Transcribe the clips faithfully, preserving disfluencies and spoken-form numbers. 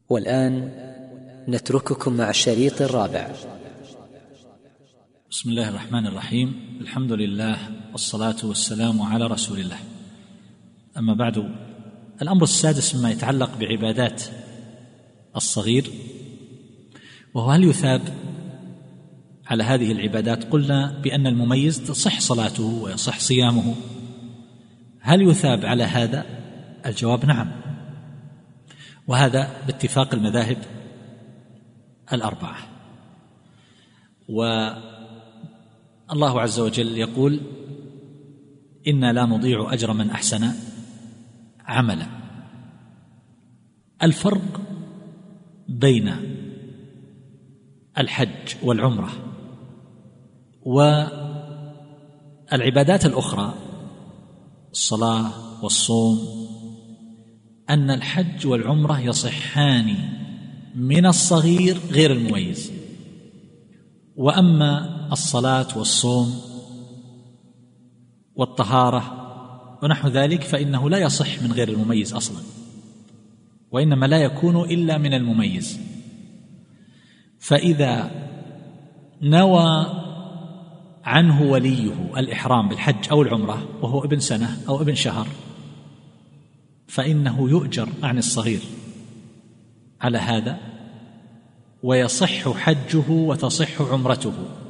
والآن نترككم مع الشريط الرابع. بسم الله الرحمن الرحيم. الحمد لله والصلاة والسلام على رسول الله. أما بعد، الأمر السادس مما يتعلق بعبادات الصغير، وهو هل يثاب على هذه العبادات؟ قلنا بأن المميز تصح صلاته ويصح صيامه. هل يثاب على هذا؟ الجواب نعم، وهذا باتفاق المذاهب الأربعة. والله عز وجل يقول: إنا لا نضيع أجر من أحسن عملا. الفرق بين الحج والعمرة والعبادات الأخرى، الصلاة والصوم، أن الحج والعمرة يصحان من الصغير غير المميز، وأما الصلاة والصوم والطهارة ونحو ذلك فإنه لا يصح من غير المميز أصلا، وإنما لا يكون إلا من المميز. فإذا نوى عنه وليه الإحرام بالحج أو العمرة وهو ابن سنة أو ابن شهر فإنه يؤجر عن الصغير على هذا، ويصح حجه وتصح عمرته،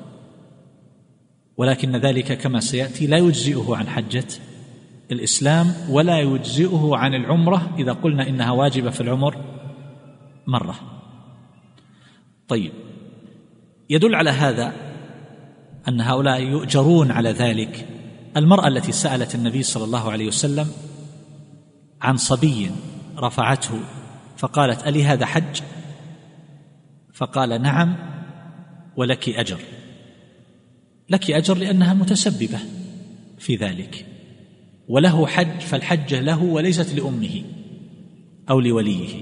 ولكن ذلك كما سيأتي لا يجزئه عن حجة الإسلام ولا يجزئه عن العمرة إذا قلنا إنها واجبة في العمر مرة. طيب، يدل على هذا أن هؤلاء يؤجرون على ذلك المرأة التي سألت النبي صلى الله عليه وسلم عن صبي رفعته فقالت: ألي هذا حج؟ فقال: نعم، ولك أجر. لك أجر لأنها متسببة في ذلك، وله حج فالحجة له وليست لأمه أو لوليه.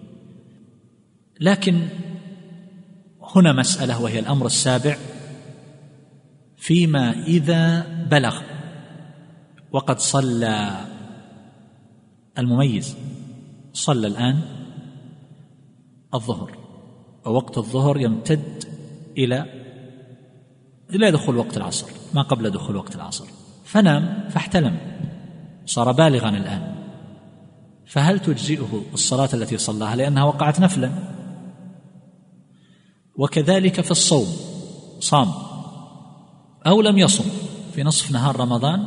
لكن هنا مسألة، وهي الأمر السابع، فيما إذا بلغ وقد صلى المميز، صلى الآن الظهر، ووقت الظهر يمتد إلى إلى دخول وقت العصر، ما قبل دخول وقت العصر، فنام فاحتلم، صار بالغا الآن، فهل تجزئه الصلاة التي صلاها لأنها وقعت نفلا؟ وكذلك في الصوم، صام أو لم يصم في نصف نهار رمضان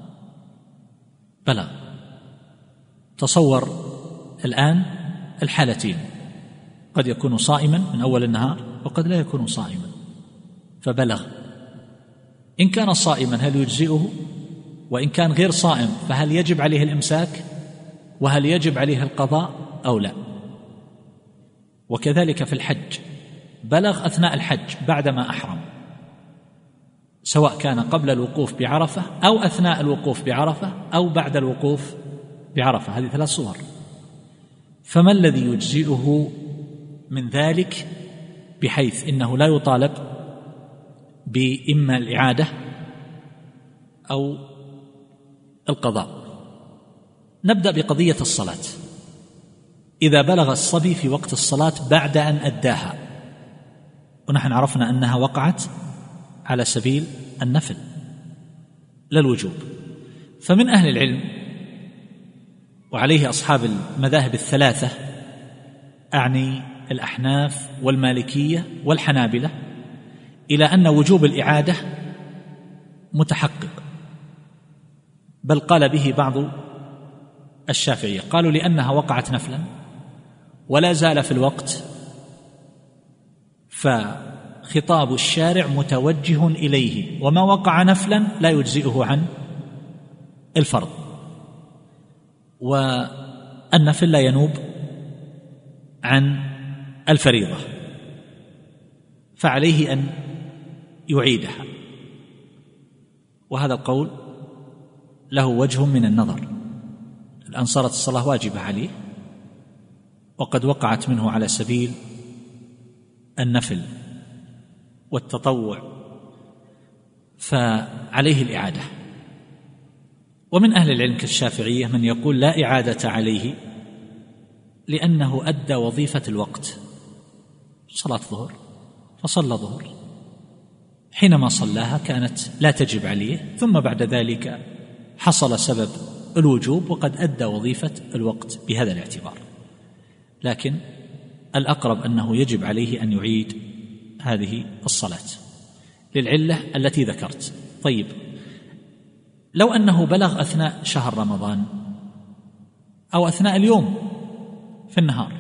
بلغ. تصور الآن الحالتين، قد يكون صائما من أول النهار وقد لا يكون صائما فبلغ. إن كان صائما هل يجزئه؟ وإن كان غير صائم فهل يجب عليه الإمساك؟ وهل يجب عليه القضاء أو لا؟ وكذلك في الحج، بلغ أثناء الحج بعدما أحرم، سواء كان قبل الوقوف بعرفة أو أثناء الوقوف بعرفة أو بعد الوقوف بعرفة، هذه ثلاث صور. فما الذي يجزئه من ذلك بحيث إنه لا يطالب بإما الإعادة أو القضاء؟ نبدأ بقضية الصلاة. إذا بلغ الصبي في وقت الصلاة بعد أن أداها، ونحن عرفنا أنها وقعت على سبيل النفل لا الوجوب، فمن أهل العلم، وعليه أصحاب المذاهب الثلاثة، أعني الأحناف والمالكية والحنابلة، إلى أن وجوب الإعادة متحقق، بل قال به بعض الشافعية، قالوا لأنها وقعت نفلا ولا زال في الوقت، فخطاب الشارع متوجه إليه، وما وقع نفلا لا يجزئه عن الفرض، والنفل لا ينوب عن الفريضة، فعليه أن يعيدها. وهذا القول له وجه من النظر، الآن صارت الصلاة واجبة عليه وقد وقعت منه على سبيل النفل والتطوع، فعليه الإعادة. ومن أهل العلم كالشافعية من يقول لا إعادة عليه لأنه أدى وظيفة الوقت، صلاة الظهر فصلى ظهر، حينما صلاها كانت لا تجب عليه، ثم بعد ذلك حصل سبب الوجوب وقد أدى وظيفة الوقت بهذا الاعتبار. لكن الأقرب أنه يجب عليه أن يعيد هذه الصلاة للعلة التي ذكرت. طيب، لو أنه بلغ أثناء شهر رمضان أو أثناء اليوم في النهار،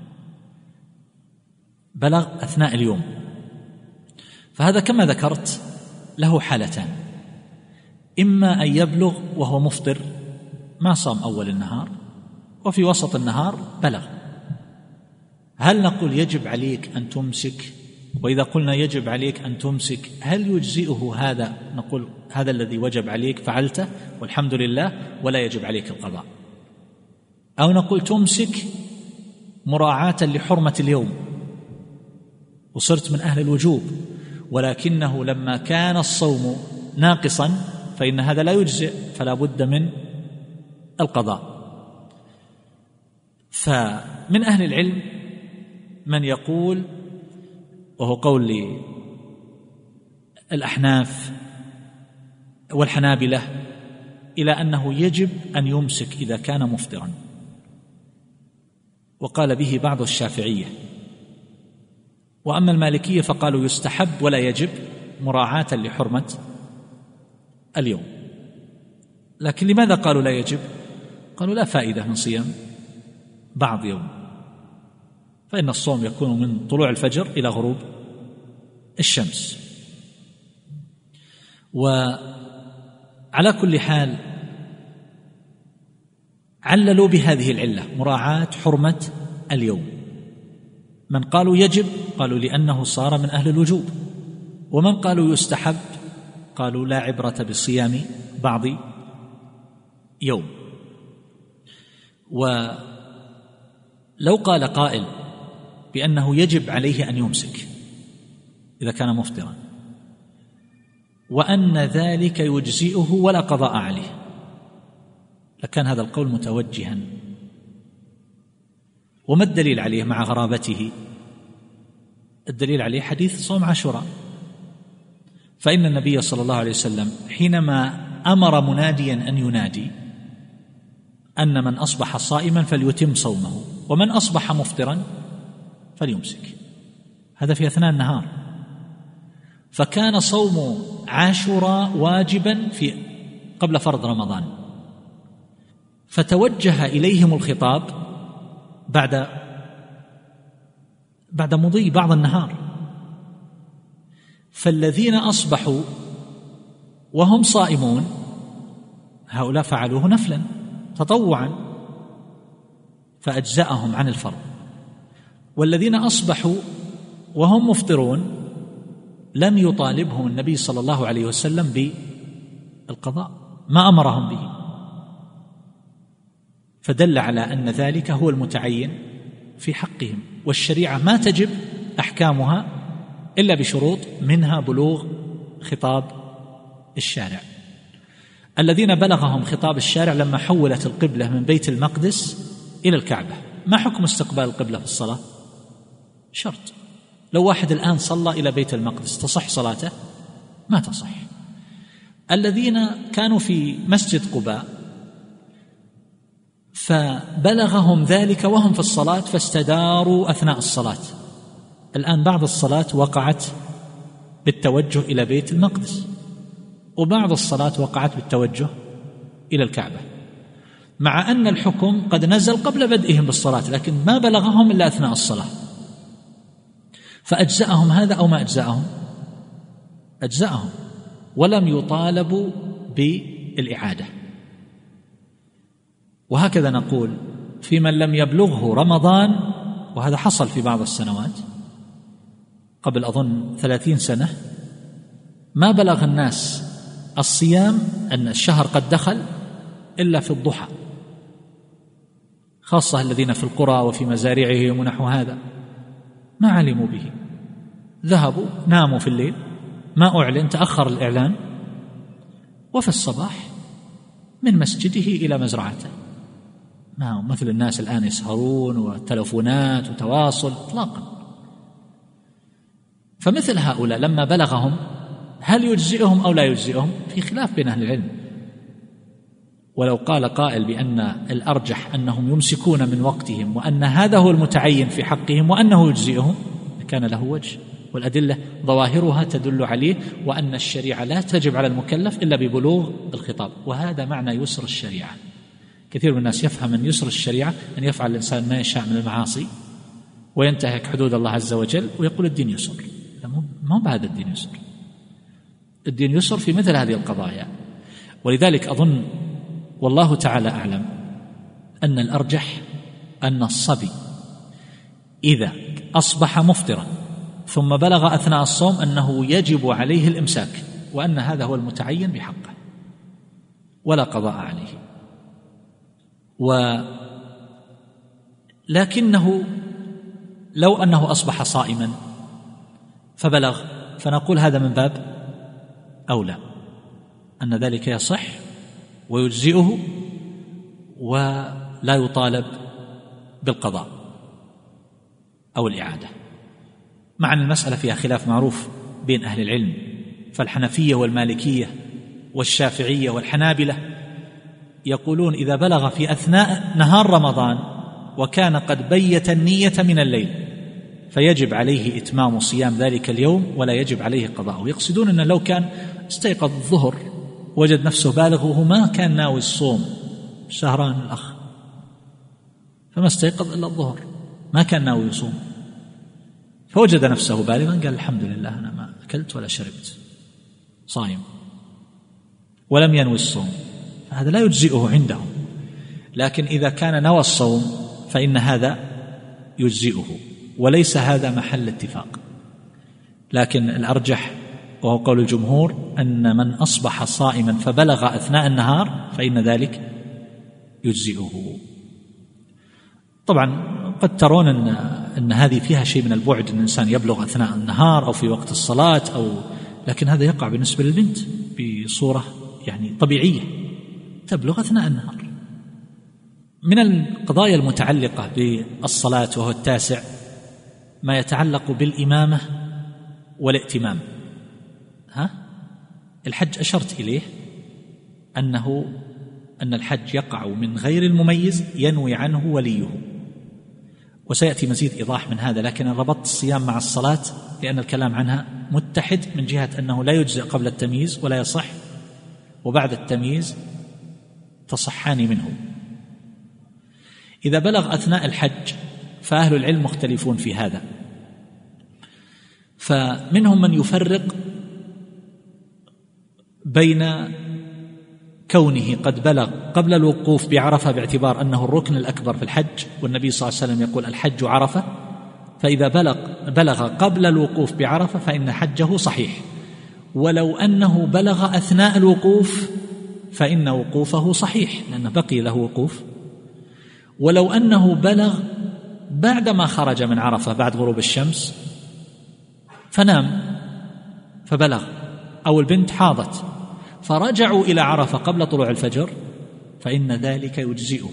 بلغ أثناء اليوم، فهذا كما ذكرت له حالتان: إما أن يبلغ وهو مفطر ما صام أول النهار وفي وسط النهار بلغ، هل نقول يجب عليك أن تمسك؟ وإذا قلنا يجب عليك أن تمسك هل يجزئه هذا؟ نقول هذا الذي وجب عليك فعلته والحمد لله ولا يجب عليك القضاء، أو نقول تمسك مراعاة لحرمة اليوم وصرت من أهل الوجوب، ولكنه لما كان الصوم ناقصا فإن هذا لا يجزئ فلا بد من القضاء. فمن أهل العلم من يقول، وهو قول الأحناف والحنابلة، إلى أنه يجب أن يمسك إذا كان مفطرا، وقال به بعض الشافعية. وأما المالكية فقالوا يستحب ولا يجب مراعاة لحرمة اليوم. لكن لماذا قالوا لا يجب؟ قالوا لا فائدة من صيام بعض يوم، فإن الصوم يكون من طلوع الفجر إلى غروب الشمس. وعلى كل حال عللوا بهذه العلة مراعاة حرمة اليوم. من قالوا يجب قالوا لأنه صار من أهل الوجوب، ومن قالوا يستحب قالوا لا عبرة بصيام بعض يوم. ولو قال قائل بأنه يجب عليه أن يمسك إذا كان مفطرا، وأن ذلك يجزئه ولا قضاء عليه، لكان هذا القول متوجها. وما الدليل عليه مع غرابته؟ الدليل عليه حديث صوم عاشوراء، فإن النبي صلى الله عليه وسلم حينما أمر مناديا أن ينادي أن من أصبح صائما فليتم صومه ومن أصبح مفطرا فليمسك، هذا في أثناء النهار. فكان صوم عاشوراء واجبا في قبل فرض رمضان، فتوجه إليهم الخطاب بعد بعد مضي بعض النهار، فالذين أصبحوا وهم صائمون هؤلاء فعلوه نفلا تطوعا فأجزأهم عن الفرض، والذين أصبحوا وهم مفطرون لم يطالبهم النبي صلى الله عليه وسلم بالقضاء، ما أمرهم به، فدل على أن ذلك هو المتعين في حقهم. والشريعة ما تجب أحكامها إلا بشروط، منها بلوغ خطاب الشارع. الذين بلغهم خطاب الشارع لما حولت القبلة من بيت المقدس إلى الكعبة، ما حكم استقبال القبلة في الصلاة؟ شرط. لو واحد الآن صلى إلى بيت المقدس تصح صلاته؟ ما تصح. الذين كانوا في مسجد قباء فبلغهم ذلك وهم في الصلاة فاستداروا أثناء الصلاة، الآن بعض الصلاة وقعت بالتوجه إلى بيت المقدس، وبعض الصلاة وقعت بالتوجه إلى الكعبة، مع أن الحكم قد نزل قبل بدئهم بالصلاة، لكن ما بلغهم إلا أثناء الصلاة. فأجزأهم هذا أو ما أجزأهم؟ أجزأهم، ولم يطالبوا بالإعادة. وهكذا نقول في من لم يبلغه رمضان، وهذا حصل في بعض السنوات قبل أظن ثلاثين سنة، ما بلغ الناس الصيام أن الشهر قد دخل إلا في الضحى، خاصة الذين في القرى وفي مزارعهم ونحو هذا، ما علموا به، ذهبوا ناموا في الليل، ما أعلن، تأخر الإعلان، وفي الصباح من مسجده إلى مزرعته ما هو مثل الناس الآن يسهرون وتلفونات وتواصل إطلاقا. فمثل هؤلاء لما بلغهم هل يجزئهم أو لا يجزئهم في خلاف بين أهل العلم. ولو قال قائل بأن الأرجح أنهم يمسكون من وقتهم وأن هذا هو المتعين في حقهم وأنه يجزئهم كان له وجه، والأدلة ظواهرها تدل عليه، وأن الشريعة لا تجب على المكلف إلا ببلوغ الخطاب، وهذا معنى يسر الشريعة. كثير من الناس يفهم أن يسر الشريعة أن يفعل الإنسان ما يشاء من المعاصي وينتهك حدود الله عز وجل ويقول الدين يسر. ما هو بهذا الدين يسر. الدين يسر في مثل هذه القضايا. ولذلك أظن والله تعالى أعلم أن الأرجح أن الصبي إذا أصبح مفطرا ثم بلغ أثناء الصوم أنه يجب عليه الإمساك، وأن هذا هو المتعين بحقه ولا قضاء عليه. ولكنه لو أنه أصبح صائما فبلغ، فنقول هذا من باب أولى أن ذلك يصح ويجزئه ولا يطالب بالقضاء أو الإعادة، مع أن المسألة فيها خلاف معروف بين أهل العلم. فالحنفية والمالكية والشافعية والحنابلة يقولون إذا بلغ في أثناء نهار رمضان وكان قد بيت النية من الليل فيجب عليه إتمام صيام ذلك اليوم ولا يجب عليه قضاءه. يقصدون أن لو كان استيقظ الظهر وجد نفسه بالغ وهو ما كان ناوي الصوم شهران الأخ، فما استيقظ إلا الظهر ما كان ناوي يصوم، فوجد نفسه بالغا قال الحمد لله أنا ما أكلت ولا شربت صايم، ولم ينوي الصوم، فهذا لا يجزئه عندهم. لكن إذا كان نوى الصوم فإن هذا يجزئه، وليس هذا محل اتفاق. لكن الأرجح وهو قول الجمهور أن من أصبح صائما فبلغ أثناء النهار فإن ذلك يجزئه. طبعا قد ترون أن, أن هذه فيها شيء من البعد، أن الإنسان يبلغ أثناء النهار أو في وقت الصلاة، أو لكن هذا يقع بالنسبة للبنت بصورة يعني طبيعية، تبلغ أثناء النهار. من القضايا المتعلقة بالصلاة وهو التاسع ما يتعلق بالإمامة والائتمام. ها؟ الحج أشرت إليه أنه أن الحج يقع من غير المميز ينوي عنه وليه، وسيأتي مزيد إيضاح من هذا. لكن ربطت الصيام مع الصلاة لأن الكلام عنها متحد من جهة أنه لا يجزئ قبل التمييز ولا يصح، وبعد التمييز تصحان منه. إذا بلغ أثناء الحج فأهل العلم مختلفون في هذا، فمنهم من يفرق بين كونه قد بلغ قبل الوقوف بعرفة باعتبار أنه الركن الأكبر في الحج، والنبي صلى الله عليه وسلم يقول الحج عرفة، فإذا بلغ, بلغ قبل الوقوف بعرفة فإن حجه صحيح، ولو أنه بلغ أثناء الوقوف فإن وقوفه صحيح لأنه بقي له وقوف، ولو أنه بلغ بعدما خرج من عرفة بعد غروب الشمس فنام فبلغ، أو البنت حاضت فرجعوا إلى عرفة قبل طلوع الفجر فإن ذلك يجزئه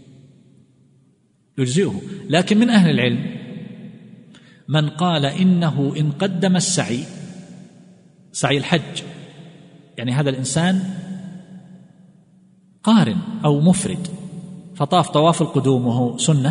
يجزئه لكن من أهل العلم من قال إنه إن قدم السعي سعي الحج، يعني هذا الإنسان قارن أو مفرد فطاف طواف القدوم وهو سنة،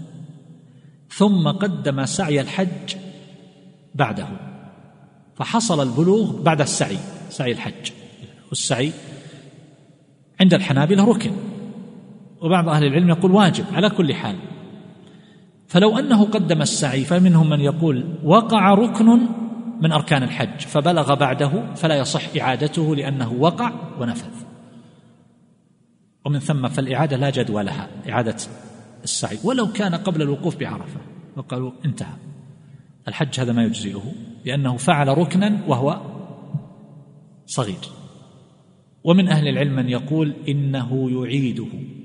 ثم قدم سعي الحج بعده فحصل البلوغ بعد السعي سعي الحج. والسعي عند الحنابلة ركن، وبعض أهل العلم يقول واجب على كل حال. فلو أنه قدم السعي فمنهم من يقول وقع ركن من أركان الحج فبلغ بعده فلا يصح إعادته لأنه وقع ونفذ، ومن ثم فالإعادة لا جدوى لها إعادة السعي ولو كان قبل الوقوف بعرفة، وقالوا انتهى الحج هذا ما يجزئه لأنه فعل ركنا وهو صغير. ومن أهل العلم من يقول إنه يعيده،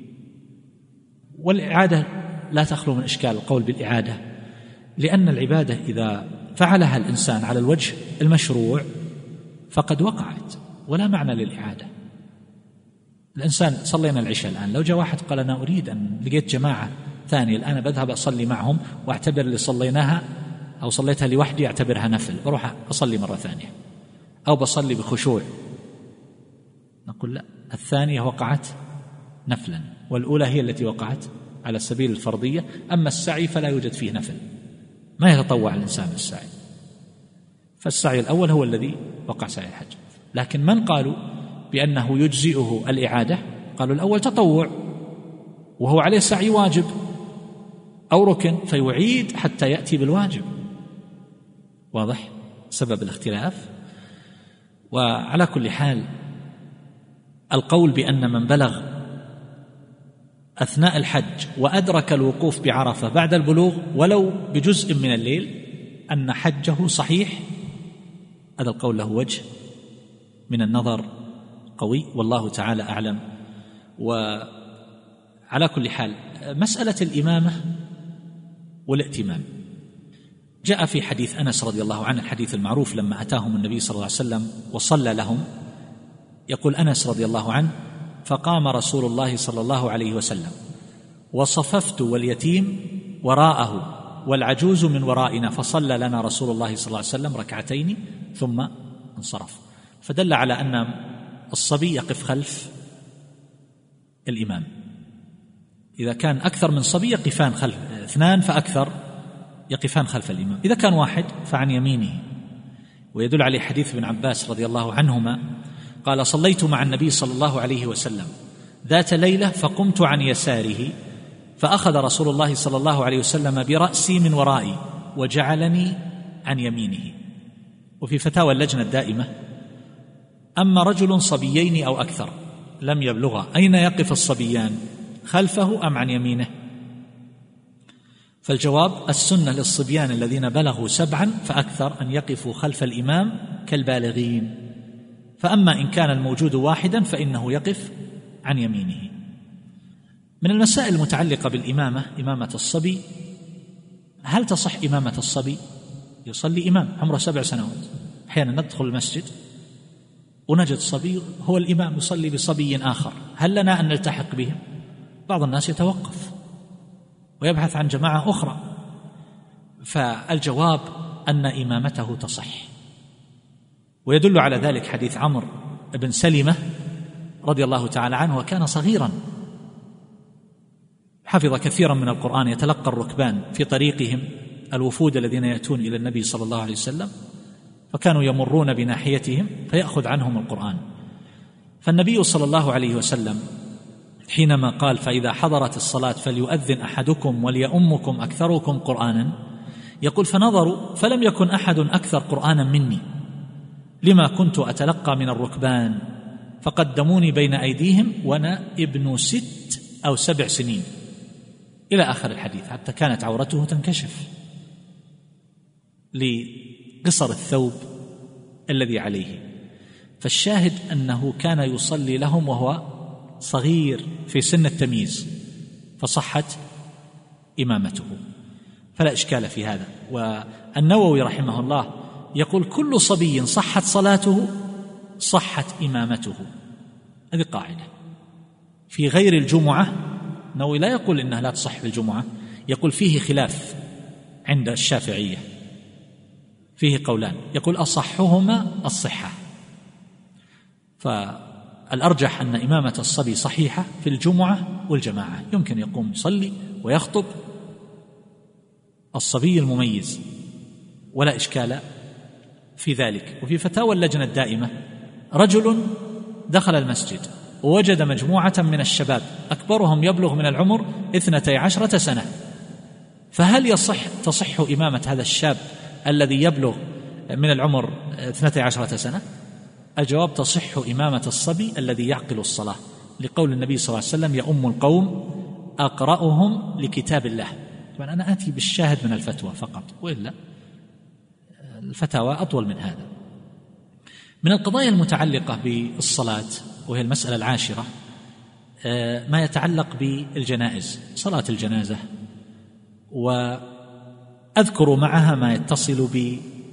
والإعادة لا تخلو من إشكال القول بالإعادة، لأن العبادة إذا فعلها الإنسان على الوجه المشروع فقد وقعت ولا معنى للإعادة. الإنسان صلينا العشاء الآن، لو جاء واحد قال أنا أريد أن لقيت جماعة ثانية الآن بذهب أصلي معهم وأعتبر اللي صليناها أو صليتها لوحدي أعتبرها نفل، بروح أصلي مرة ثانية أو بصلي بخشوع، نقول لا، الثانية وقعت نفلا والأولى هي التي وقعت على سبيل الفرضية. أما السعي فلا يوجد فيه نفل، ما يتطوع الإنسان بالسعي، فالسعي الأول هو الذي وقع سعي الحج. لكن من قالوا بأنه يجزئه الإعادة قالوا الأول تطوع وهو عليه سعي واجب أو ركن فيعيد حتى يأتي بالواجب. واضح سبب الاختلاف؟ وعلى كل حال القول بأن من بلغ أثناء الحج وأدرك الوقوف بعرفة بعد البلوغ ولو بجزء من الليل أن حجه صحيح، هذا القول له وجه من النظر قوي، والله تعالى أعلم. وعلى كل حال مسألة الإمامة والائتمام جاء في حديث أنس رضي الله عنه، الحديث المعروف لما أتاهم النبي صلى الله عليه وسلم وصلى لهم، يقول أنس رضي الله عنه: فقام رسول الله صلى الله عليه وسلم وصففت واليتيم وراءه والعجوز من ورائنا، فصلى لنا رسول الله صلى الله عليه وسلم ركعتين ثم انصرف. فدل على أن الصبي يقف خلف الإمام، إذا كان أكثر من صبي يقفان خلف، اثنان فأكثر يقفان خلف الإمام، إذا كان واحد فعن يمينه. ويدل عليه حديث ابن عباس رضي الله عنهما قال: صليت مع النبي صلى الله عليه وسلم ذات ليلة فقمت عن يساره فأخذ رسول الله صلى الله عليه وسلم برأسي من ورائي وجعلني عن يمينه. وفي فتاوى اللجنة الدائمة: أما رجل صبيين أو أكثر لم يبلغا أين يقف الصبيان، خلفه أم عن يمينه؟ فالجواب: السنة للصبيان الذين بلغوا سبعا فأكثر أن يقفوا خلف الإمام كالبالغين، فأما إن كان الموجود واحدا فإنه يقف عن يمينه. من المسائل المتعلقة بالإمامة إمامة الصبي، هل تصح إمامة الصبي؟ يصلي إمام عمره سبع سنوات، أحيانا ندخل المسجد ونجد صبي هو الإمام يصلي بصبي آخر، هل لنا أن نلتحق بهم؟ بعض الناس يتوقف ويبحث عن جماعة أخرى، فالجواب أن إمامته تصح. ويدل على ذلك حديث عمرو بن سلمة رضي الله تعالى عنه، وكان صغيرا حفظ كثيرا من القرآن، يتلقى الركبان في طريقهم الوفود الذين يأتون إلى النبي صلى الله عليه وسلم، فكانوا يمرون بناحيتهم فيأخذ عنهم القرآن. فالنبي صلى الله عليه وسلم حينما قال: فإذا حضرت الصلاة فليؤذن أحدكم وليؤمكم أكثركم قرآنا، يقول: فنظروا فلم يكن أحد أكثر قرآنا مني، لما كنت أتلقى من الركبان، فقدموني بين أيديهم وأنا ابن ست أو سبع سنين، إلى آخر الحديث، حتى كانت عورته تنكشف لقصر الثوب الذي عليه. فالشاهد أنه كان يصلي لهم وهو صغير في سن التمييز، فصحت إمامته، فلا إشكال في هذا. والنووي رحمه الله يقول: كل صبي صحت صلاته صحت إمامته. هذه قاعدة. في غير الجمعة النووي لا يقول إنها لا تصح في الجمعة، يقول فيه خلاف عند الشافعية، فيه قولان، يقول أصحهما الصحة. فالأرجح أن إمامة الصبي صحيحة في الجمعة والجماعة، يمكن يقوم يصلي ويخطب الصبي المميز ولا إشكال في ذلك. وفي فتاوى اللجنة الدائمة: رجل دخل المسجد ووجد مجموعة من الشباب أكبرهم يبلغ من العمر اثنتي عشرة سنة، فهل يصح تصح إمامة هذا الشاب الذي يبلغ من العمر اثنتي عشرة سنة؟ الجواب: تصح إمامة الصبي الذي يعقل الصلاة، لقول النبي صلى الله عليه وسلم: يؤم القوم أقرأهم لكتاب الله. طبعا أنا آتي بالشاهد من الفتوى فقط، وإلا الفتاوى أطول من هذا. من القضايا المتعلقة بالصلاة، وهي المسألة العاشرة، ما يتعلق بالجنائز، صلاة الجنازة، وأذكر معها ما يتصل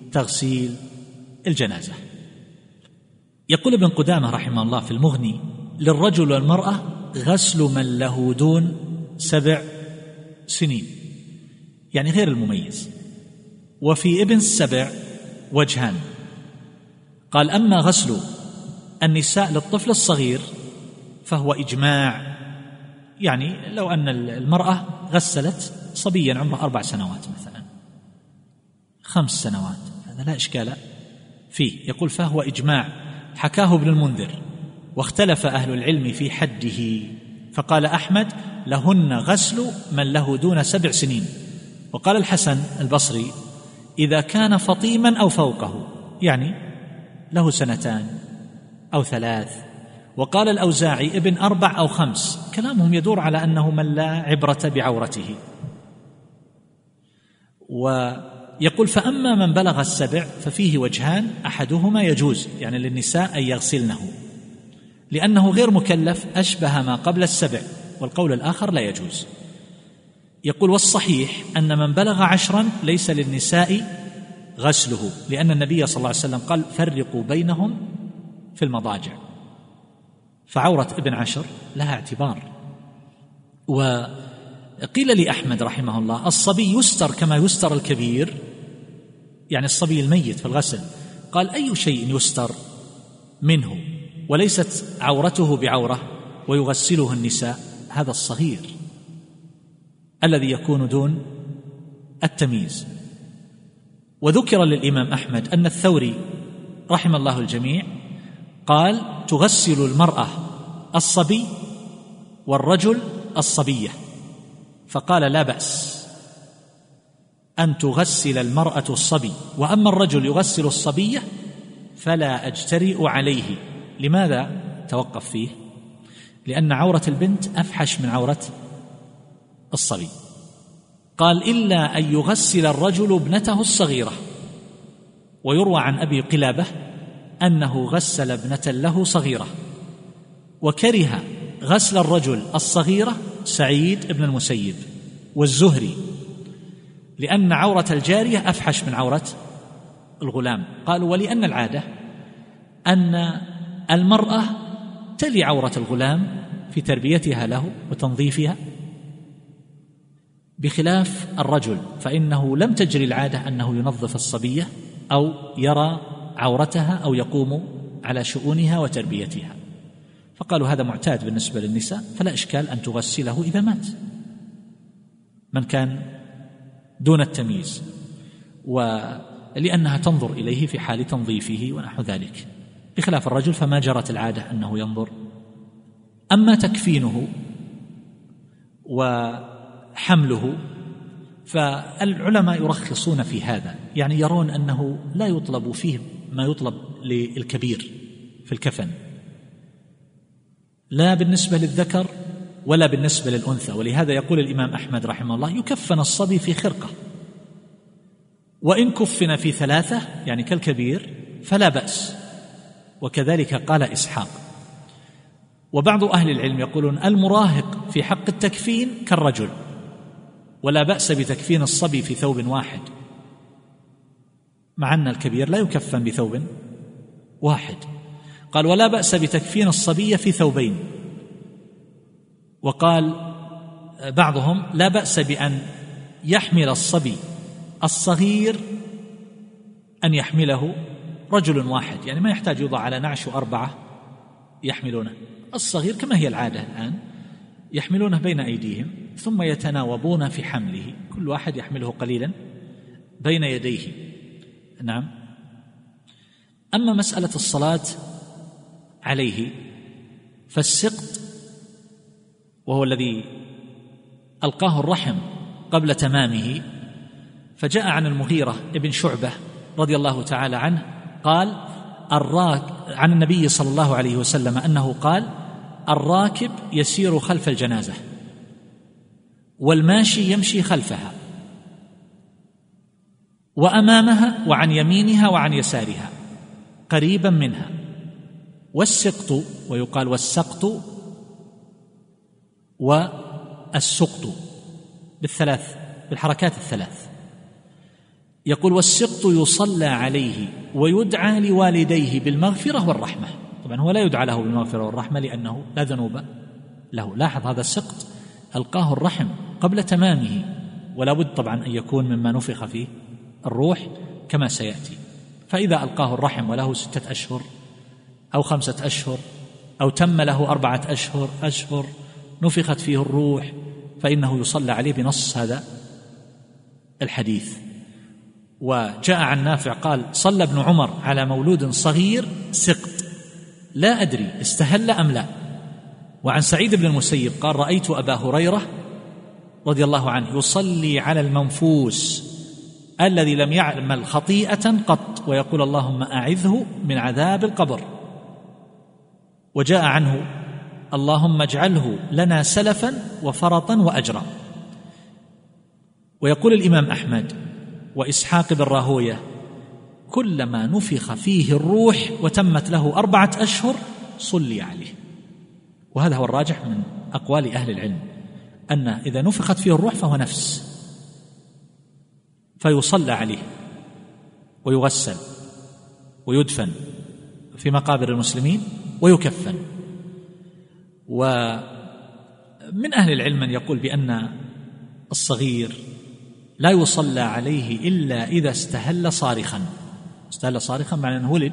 بتغسيل الجنازة. يقول ابن قدامة رحمه الله في المغني: للرجل والمرأة غسل من له دون سبع سنين، يعني غير المميز. وفي ابن السبع وجهان، قال أما غسل النساء للطفل الصغير فهو إجماع، يعني لو أن المرأة غسلت صبيا عمره أربع سنوات مثلا، خمس سنوات، هذا لا إشكال فيه. يقول فهو إجماع، حكاه ابن المنذر، واختلف أهل العلم في حده، فقال أحمد لهن غسل من له دون سبع سنين. وقال الحسن البصري إذا كان فطيما أو فوقه، يعني له سنتان أو ثلاث. وقال الأوزاعي ابن أربع أو خمس. كلامهم يدور على أنه من لا عبرة بعورته. ويقول فأما من بلغ السبع ففيه وجهان، أحدهما يجوز يعني للنساء أن يغسلنه لأنه غير مكلف أشبه ما قبل السبع، والقول الآخر لا يجوز. يقول والصحيح أن من بلغ عشرا ليس للنساء غسله، لأن النبي صلى الله عليه وسلم قال فرقوا بينهم في المضاجع، فعورة ابن عشر لها اعتبار. وقيل لأحمد رحمه الله الصبي يستر كما يستر الكبير، يعني الصبي الميت في الغسل، قال أي شيء يستر منه وليست عورته بعورة ويغسله النساء؟ هذا الصغير الذي يكون دون التمييز. وذكر للإمام أحمد أن الثوري رحم الله الجميع قال تغسل المرأة الصبي والرجل الصبية، فقال لا بأس أن تغسل المرأة الصبي، وأما الرجل يغسل الصبية فلا أجترئ عليه. لماذا توقف فيه؟ لأن عورة البنت أفحش من عورة الصبي. قال إلا أن يغسل الرجل ابنته الصغيرة. ويروى عن أبي قلابة أنه غسل ابنة له صغيرة، وكره غسل الرجل الصغيرة سعيد بن المسيب والزهري، لأن عورة الجارية أفحش من عورة الغلام. قالوا ولأن العادة أن المرأة تلي عورة الغلام في تربيتها له وتنظيفها، بخلاف الرجل فإنه لم تجري العادة أنه ينظف الصبية أو يرى عورتها أو يقوم على شؤونها وتربيتها. فقالوا هذا معتاد بالنسبة للنساء، فلا إشكال أن تغسله إذا مات من كان دون التمييز، ولأنها تنظر إليه في حال تنظيفه ونحو ذلك، بخلاف الرجل فما جرت العادة أنه ينظر. أما تكفينه وحمله فالعلماء يرخصون في هذا، يعني يرون أنه لا يطلب فيه ما يطلب للكبير في الكفن، لا بالنسبة للذكر ولا بالنسبة للأنثى. ولهذا يقول الإمام أحمد رحمه الله يكفن الصبي في خرقة، وإن كفن في ثلاثة يعني كالكبير فلا بأس، وكذلك قال إسحاق. وبعض أهل العلم يقولون المراهق في حق التكفين كالرجل، ولا بأس بتكفين الصبي في ثوب واحد، مع أن الكبير لا يكفن بثوب واحد. قال ولا بأس بتكفين الصبي في ثوبين. وقال بعضهم لا بأس بأن يحمل الصبي الصغير أن يحمله رجل واحد، يعني ما يحتاج يوضع على نعش أربعة يحملونه، الصغير كما هي العادة الآن يحملونه بين أيديهم ثم يتناوبون في حمله، كل واحد يحمله قليلا بين يديه. نعم. أما مسألة الصلاة عليه فالسقط، وهو الذي ألقاه الرحم قبل تمامه، فجاء عن المغيرة ابن شعبة رضي الله تعالى عنه قال الراك عن النبي صلى الله عليه وسلم أنه قال الراكب يسير خلف الجنازة والماشي يمشي خلفها وأمامها وعن يمينها وعن يسارها قريبا منها. والسقط، ويقال والسقط والسقط بالثلاث بالحركات الثلاث. يقول والسقط يصلى عليه ويدعى لوالديه بالمغفرة والرحمة. طبعا هو لا يدعى له بالمغفرة والرحمة لأنه لا ذنوب له. لاحظ هذا السقط ألقاه الرحم قبل تمامه، ولا بد طبعا أن يكون مما نفخ فيه الروح كما سيأتي. فإذا ألقاه الرحم وله ستة أشهر أو خمسة أشهر أو تم له أربعة أشهر أشهر نفخت فيه الروح فإنه يصلى عليه بنص هذا الحديث. وجاء عن نافع قال: صلى ابن عمر على مولود صغير سقط لا أدري استهل أم لا. وعن سعيد بن المسيب قال: رأيت أبا هريرة رضي الله عنه يصلي على المنفوس الذي لم يعمل خطيئة قط ويقول: اللهم أعذه من عذاب القبر. وجاء عنه: اللهم اجعله لنا سلفا وفرطا وأجرا. ويقول الإمام أحمد وإسحاق بن راهوية: كلما نفخ فيه الروح وتمت له أربعة أشهر صلي عليه. وهذا هو الراجح من أقوال أهل العلم، أن إذا نفخت فيه الروح فهو نفس، فيصلى عليه ويغسل ويدفن في مقابر المسلمين ويكفن. ومن أهل العلم من يقول بأن الصغير لا يصلى عليه إلا إذا استهل صارخا. استهل صارخا معنى أنه ولد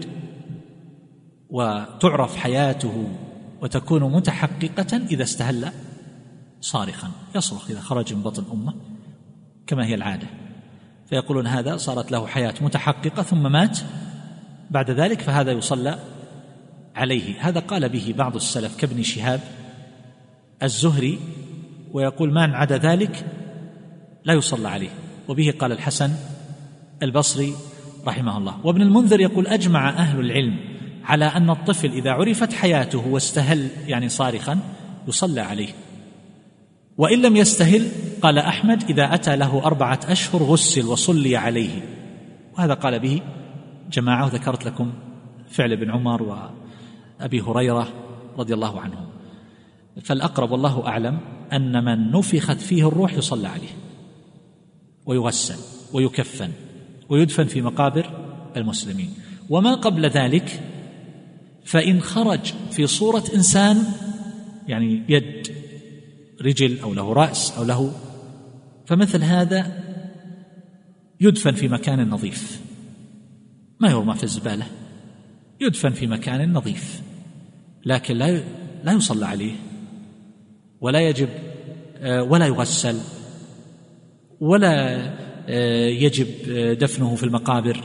وتعرف حياته وتكون متحققة إذا استهل صارخا، يصرخ إذا خرج من بطن أمه كما هي العادة، فيقولون هذا صارت له حياة متحققة ثم مات بعد ذلك، فهذا يصلى عليه. هذا قال به بعض السلف كابن شهاب الزهري، ويقول: ما عدا ذلك لا يصلى عليه. وبه قال الحسن البصري رحمه الله. وابن المنذر يقول: أجمع أهل العلم على أن الطفل إذا عرفت حياته واستهل يعني صارخا يصلى عليه، وإن لم يستهل قال أحمد إذا أتى له أربعة أشهر غسل وصلي عليه. وهذا قال به جماعة، ذكرت لكم فعل ابن عمر وأبي هريرة رضي الله عنهم. فالأقرب والله أعلم أن من نفخت فيه الروح يصلى عليه ويغسل ويكفن ويدفن في مقابر المسلمين. وما قبل ذلك فإن خرج في صورة إنسان، يعني يد رجل أو له رأس أو له، فمثل هذا يدفن في مكان نظيف، ما يرمى في الزبالة، يدفن في مكان نظيف، لكن لا لا يصلى عليه ولا يجب ولا يغسل ولا يجب دفنه في المقابر.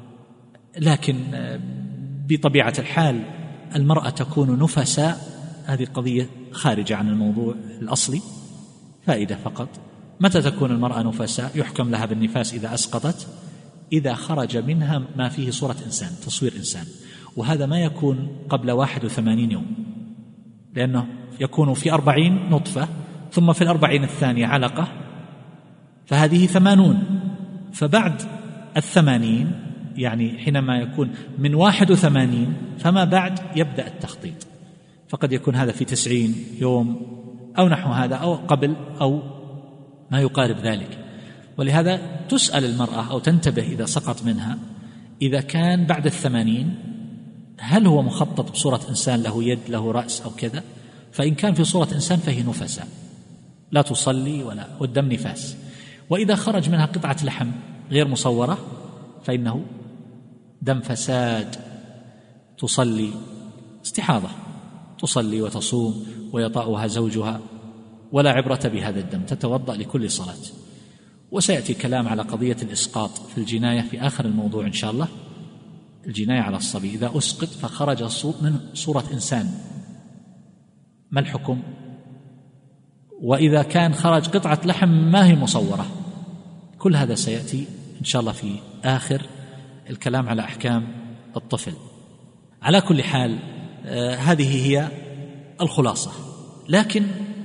لكن بطبيعة الحال المرأة تكون نفساء، هذه القضية خارجة عن الموضوع الأصلي، فائدة فقط. متى تكون المرأة نفساء؟ يحكم لها بالنفاس إذا أسقطت، إذا خرج منها ما فيه صورة إنسان، تصوير إنسان، وهذا ما يكون قبل واحد وثمانين يوم، لأنه يكون في أربعين نطفة، ثم في الأربعين الثانية علقة، فهذه ثمانون. فبعد الثمانين يعني حينما يكون من واحد وثمانين فما بعد يبدأ التخطيط، فقد يكون هذا في تسعين يوم أو نحو هذا أو قبل أو ما يقارب ذلك. ولهذا تسأل المرأة أو تنتبه إذا سقط منها، إذا كان بعد الثمانين هل هو مخطط بصورة إنسان له يد له رأس أو كذا؟ فإن كان في صورة إنسان فهي نفساء لا تصلي ولا والدم نفاس. وإذا خرج منها قطعة لحم غير مصورة فإنه دم فساد، تصلي استحاضة، تصلي وتصوم ويطأها زوجها ولا عبرة بهذا الدم، تتوضأ لكل صلاة. وسيأتي كلام على قضية الإسقاط في الجناية في آخر الموضوع إن شاء الله. الجناية على الصبي إذا أسقط فخرج من صورة إنسان ما الحكم؟ وإذا كان خرج قطعة لحم ما هي مصورة؟ كل هذا سيأتي إن شاء الله في آخر الكلام على أحكام الطفل. على كل حال آه هذه هي الخلاصة. لكن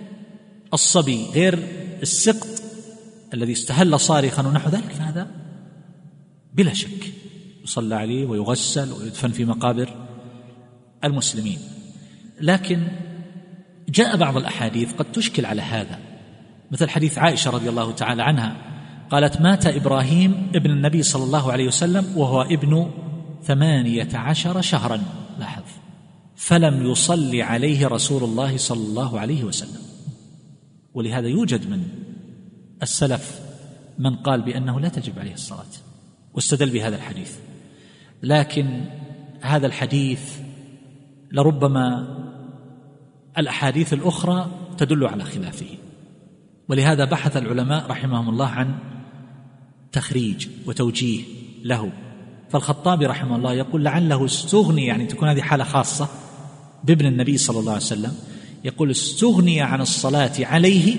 الصبي غير السقط الذي استهل صارخا ونحو ذلك فهذا بلا شك يصلى عليه ويغسل ويدفن في مقابر المسلمين. لكن جاء بعض الأحاديث قد تشكل على هذا، مثل حديث عائشة رضي الله تعالى عنها قالت: مات إبراهيم ابن النبي صلى الله عليه وسلم وهو ابن ثمانية عشر شهرا. لاحظ فلم يصلي عليه رسول الله صلى الله عليه وسلم. ولهذا يوجد من السلف من قال بأنه لا تجب عليه الصلاة واستدل بهذا الحديث، لكن هذا الحديث لربما الأحاديث الأخرى تدل على خلافه، ولهذا بحث العلماء رحمهم الله عن تخريج وتوجيه له. فالخطابي رحمه الله يقول لعله استغني، يعني تكون هذه حالة خاصة بابن النبي صلى الله عليه وسلم، يقول استغني عن الصلاة عليه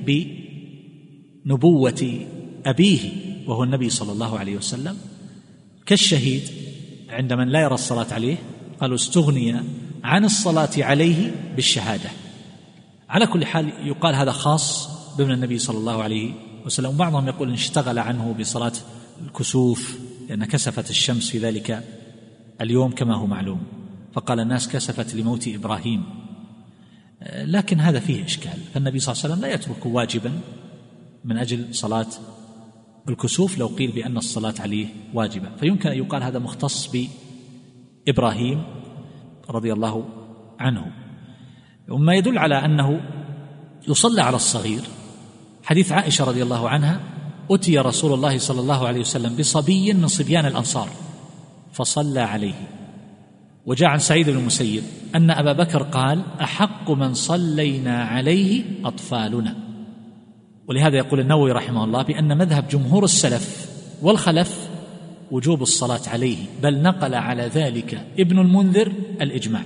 بنبوة أبيه وهو النبي صلى الله عليه وسلم، كالشهيد عند من لا يرى الصلاة عليه قالوا استغني عن الصلاة عليه بالشهادة. على كل حال يقال هذا خاص بابن النبي صلى الله عليه وسلم، وبعضهم يقول إن اشتغل عنه بصلاة الكسوف لأن كسفت الشمس في ذلك اليوم كما هو معلوم، فقال الناس كسفت لموت إبراهيم، لكن هذا فيه إشكال. فالنبي صلى الله عليه وسلم لا يترك واجبا من أجل صلاة الكسوف لو قيل بأن الصلاة عليه واجبة، فيمكن أن يقال هذا مختص بإبراهيم رضي الله عنه. وما يدل على أنه يصلى على الصغير حديث عائشة رضي الله عنها أتي رسول الله صلى الله عليه وسلم بصبي من صبيان الأنصار فصلى عليه. وجاء عن سعيد بن المسيب أن أبا بكر قال أحق من صلينا عليه أطفالنا. ولهذا يقول النووي رحمه الله بأن مذهب جمهور السلف والخلف وجوب الصلاة عليه، بل نقل على ذلك ابن المنذر الإجماع،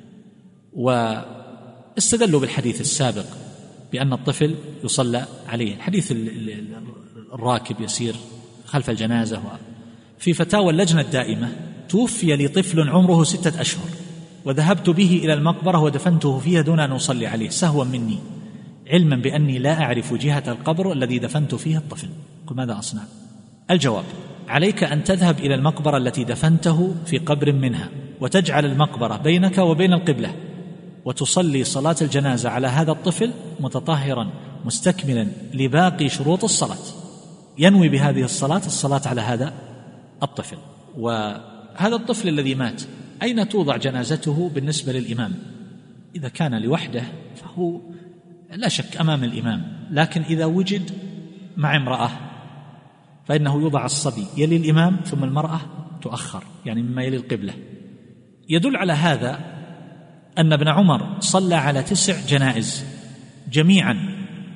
واستدلوا بالحديث السابق بأن الطفل يصلى عليه، الحديث الراكب يسير خلف الجنازة. في فتاوى اللجنة الدائمة توفي لي طفل عمره ستة أشهر وذهبت به إلى المقبرة ودفنته فيها دون أن أصلي عليه سهوا مني، علما بأني لا أعرف جهة القبر الذي دفنت فيها الطفل. قل ماذا أصنع؟ الجواب: عليك أن تذهب إلى المقبرة التي دفنته في قبر منها وتجعل المقبرة بينك وبين القبلة وتصلي صلاة الجنازة على هذا الطفل متطهرا مستكملا لباقي شروط الصلاة، ينوي بهذه الصلاة الصلاة على هذا الطفل. وهذا الطفل الذي مات أين توضع جنازته بالنسبة للإمام؟ إذا كان لوحده فهو لا شك أمام الإمام، لكن إذا وجد مع امرأة فإنه يوضع الصبي يلي الإمام ثم المرأة تؤخر، يعني مما يلي القبلة. يدل على هذا أن ابن عمر صلى على تسع جنائز جميعا،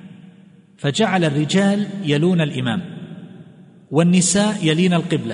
فجعل الرجال يلون الإمام والنساء يلين القبلة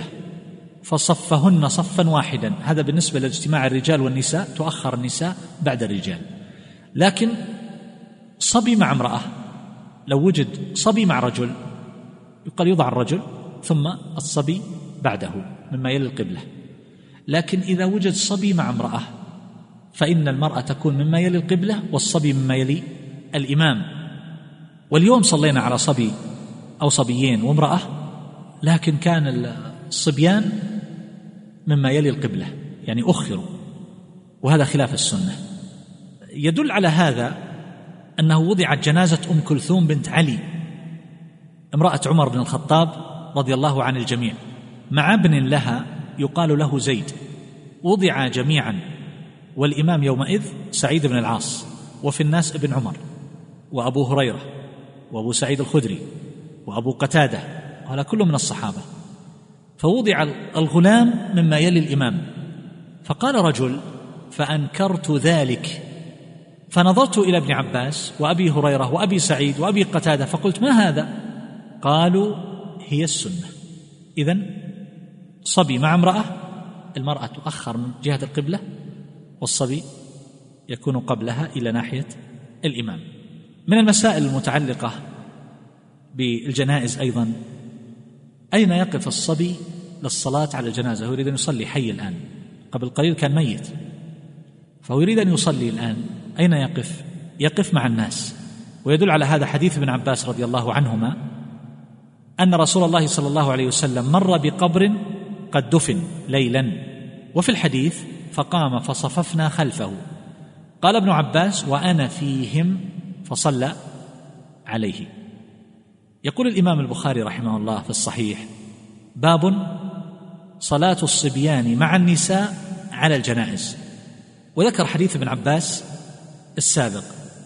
فصفهن صفا واحدا. هذا بالنسبة لاجتماع الرجال والنساء، تؤخر النساء بعد الرجال. لكن صبي مع امرأة، لو وجد صبي مع رجل يقال يوضع الرجل ثم الصبي بعده مما يلي القبلة. لكن إذا وجد صبي مع امرأة فإن المرأة تكون مما يلي القبلة والصبي مما يلي الإمام. واليوم صلينا على صبي أو صبيين وامرأة، لكن كان الصبيان مما يلي القبلة، يعني أخروا، وهذا خلاف السنة. يدل على هذا أنه وضعت جنازة أم كلثوم بنت علي امرأة عمر بن الخطاب رضي الله عن الجميع مع ابن لها يقال له زيد، وضعا جميعا، والإمام يومئذ سعيد بن العاص، وفي الناس ابن عمر وأبو هريرة وأبو سعيد الخدري وأبو قتادة، وهذا كله من الصحابة. فوضع الغلام مما يلي الإمام، فقال رجل: فأنكرت ذلك، فنظرت إلى ابن عباس وأبي هريرة وأبي سعيد وأبي قتادة فقلت: ما هذا؟ قالوا: هي السنة. إذن صبي مع امرأة، المرأة تؤخر من جهة القبلة والصبي يكون قبلها إلى ناحية الإمام. من المسائل المتعلقة بالجنائز أيضا: أين يقف الصبي للصلاة على الجنازة؟ هو يريد أن يصلي حي الآن، قبل قليل كان ميت، فهو يريد أن يصلي الآن، أين يقف؟ يقف مع الناس. ويدل على هذا حديث ابن عباس رضي الله عنهما أن رسول الله صلى الله عليه وسلم مر بقبر قد دفن ليلا، وفي الحديث: فقام فصففنا خلفه. قال ابن عباس: وأنا فيهم فصلى عليه. يقول الإمام البخاري رحمه الله في الصحيح: باب صلاة الصبيان مع النساء على الجنائز. وذكر حديث ابن عباس السابق،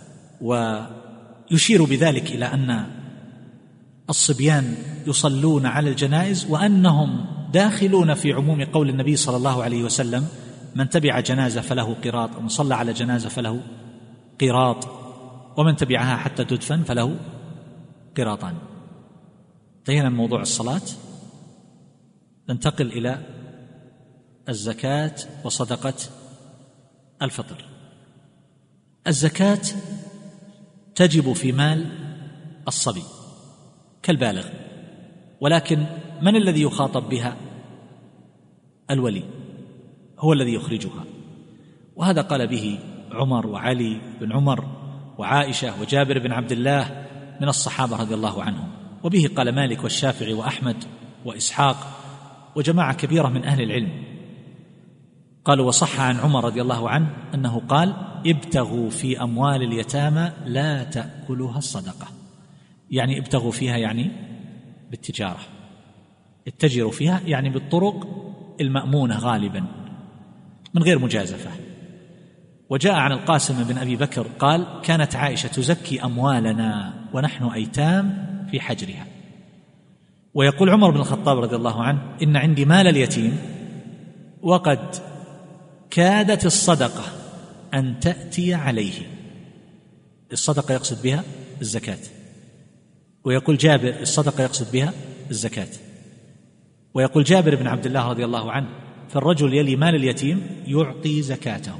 ويشير بذلك إلى أن الصبيان يصلون على الجنائز وأنهم داخلون في عموم قول النبي صلى الله عليه وسلم: من تبع جنازة فله قيراط، ومن صلى على جنازة فله قيراط، ومن تبعها حتى تدفن فله قيراطان. انتهينا من موضوع الصلاة، ننتقل إلى الزكاة وصدقة الفطر. الزكاة تجب في مال الصبي كالبالغ، ولكن من الذي يخاطب بها؟ الولي هو الذي يخرجها، وهذا قال به عمر وعلي بن عمر وعائشة وجابر بن عبد الله من الصحابة رضي الله عنهم، وبه قال مالك والشافعي وأحمد وإسحاق وجماعة كبيرة من أهل العلم. قالوا: وصح عن عمر رضي الله عنه أنه قال: ابتغوا في أموال اليتامى لا تأكلها الصدقة. يعني ابتغوا فيها يعني بالتجارة، اتجروا فيها يعني بالطرق المأمونة غالبا من غير مجازفة. وجاء عن القاسم بن أبي بكر قال: كانت عائشة تزكي أموالنا ونحن أيتام في حجرها. ويقول عمر بن الخطاب رضي الله عنه: إن عندي مال اليتيم وقد كادت الصدقة أن تأتي عليه. الصدقة يقصد بها الزكاة. ويقول جابر: الصدقة يقصد بها الزكاة. ويقول جابر بن عبد الله رضي الله عنه: فالرجل يلي مال اليتيم يعطي زكاته.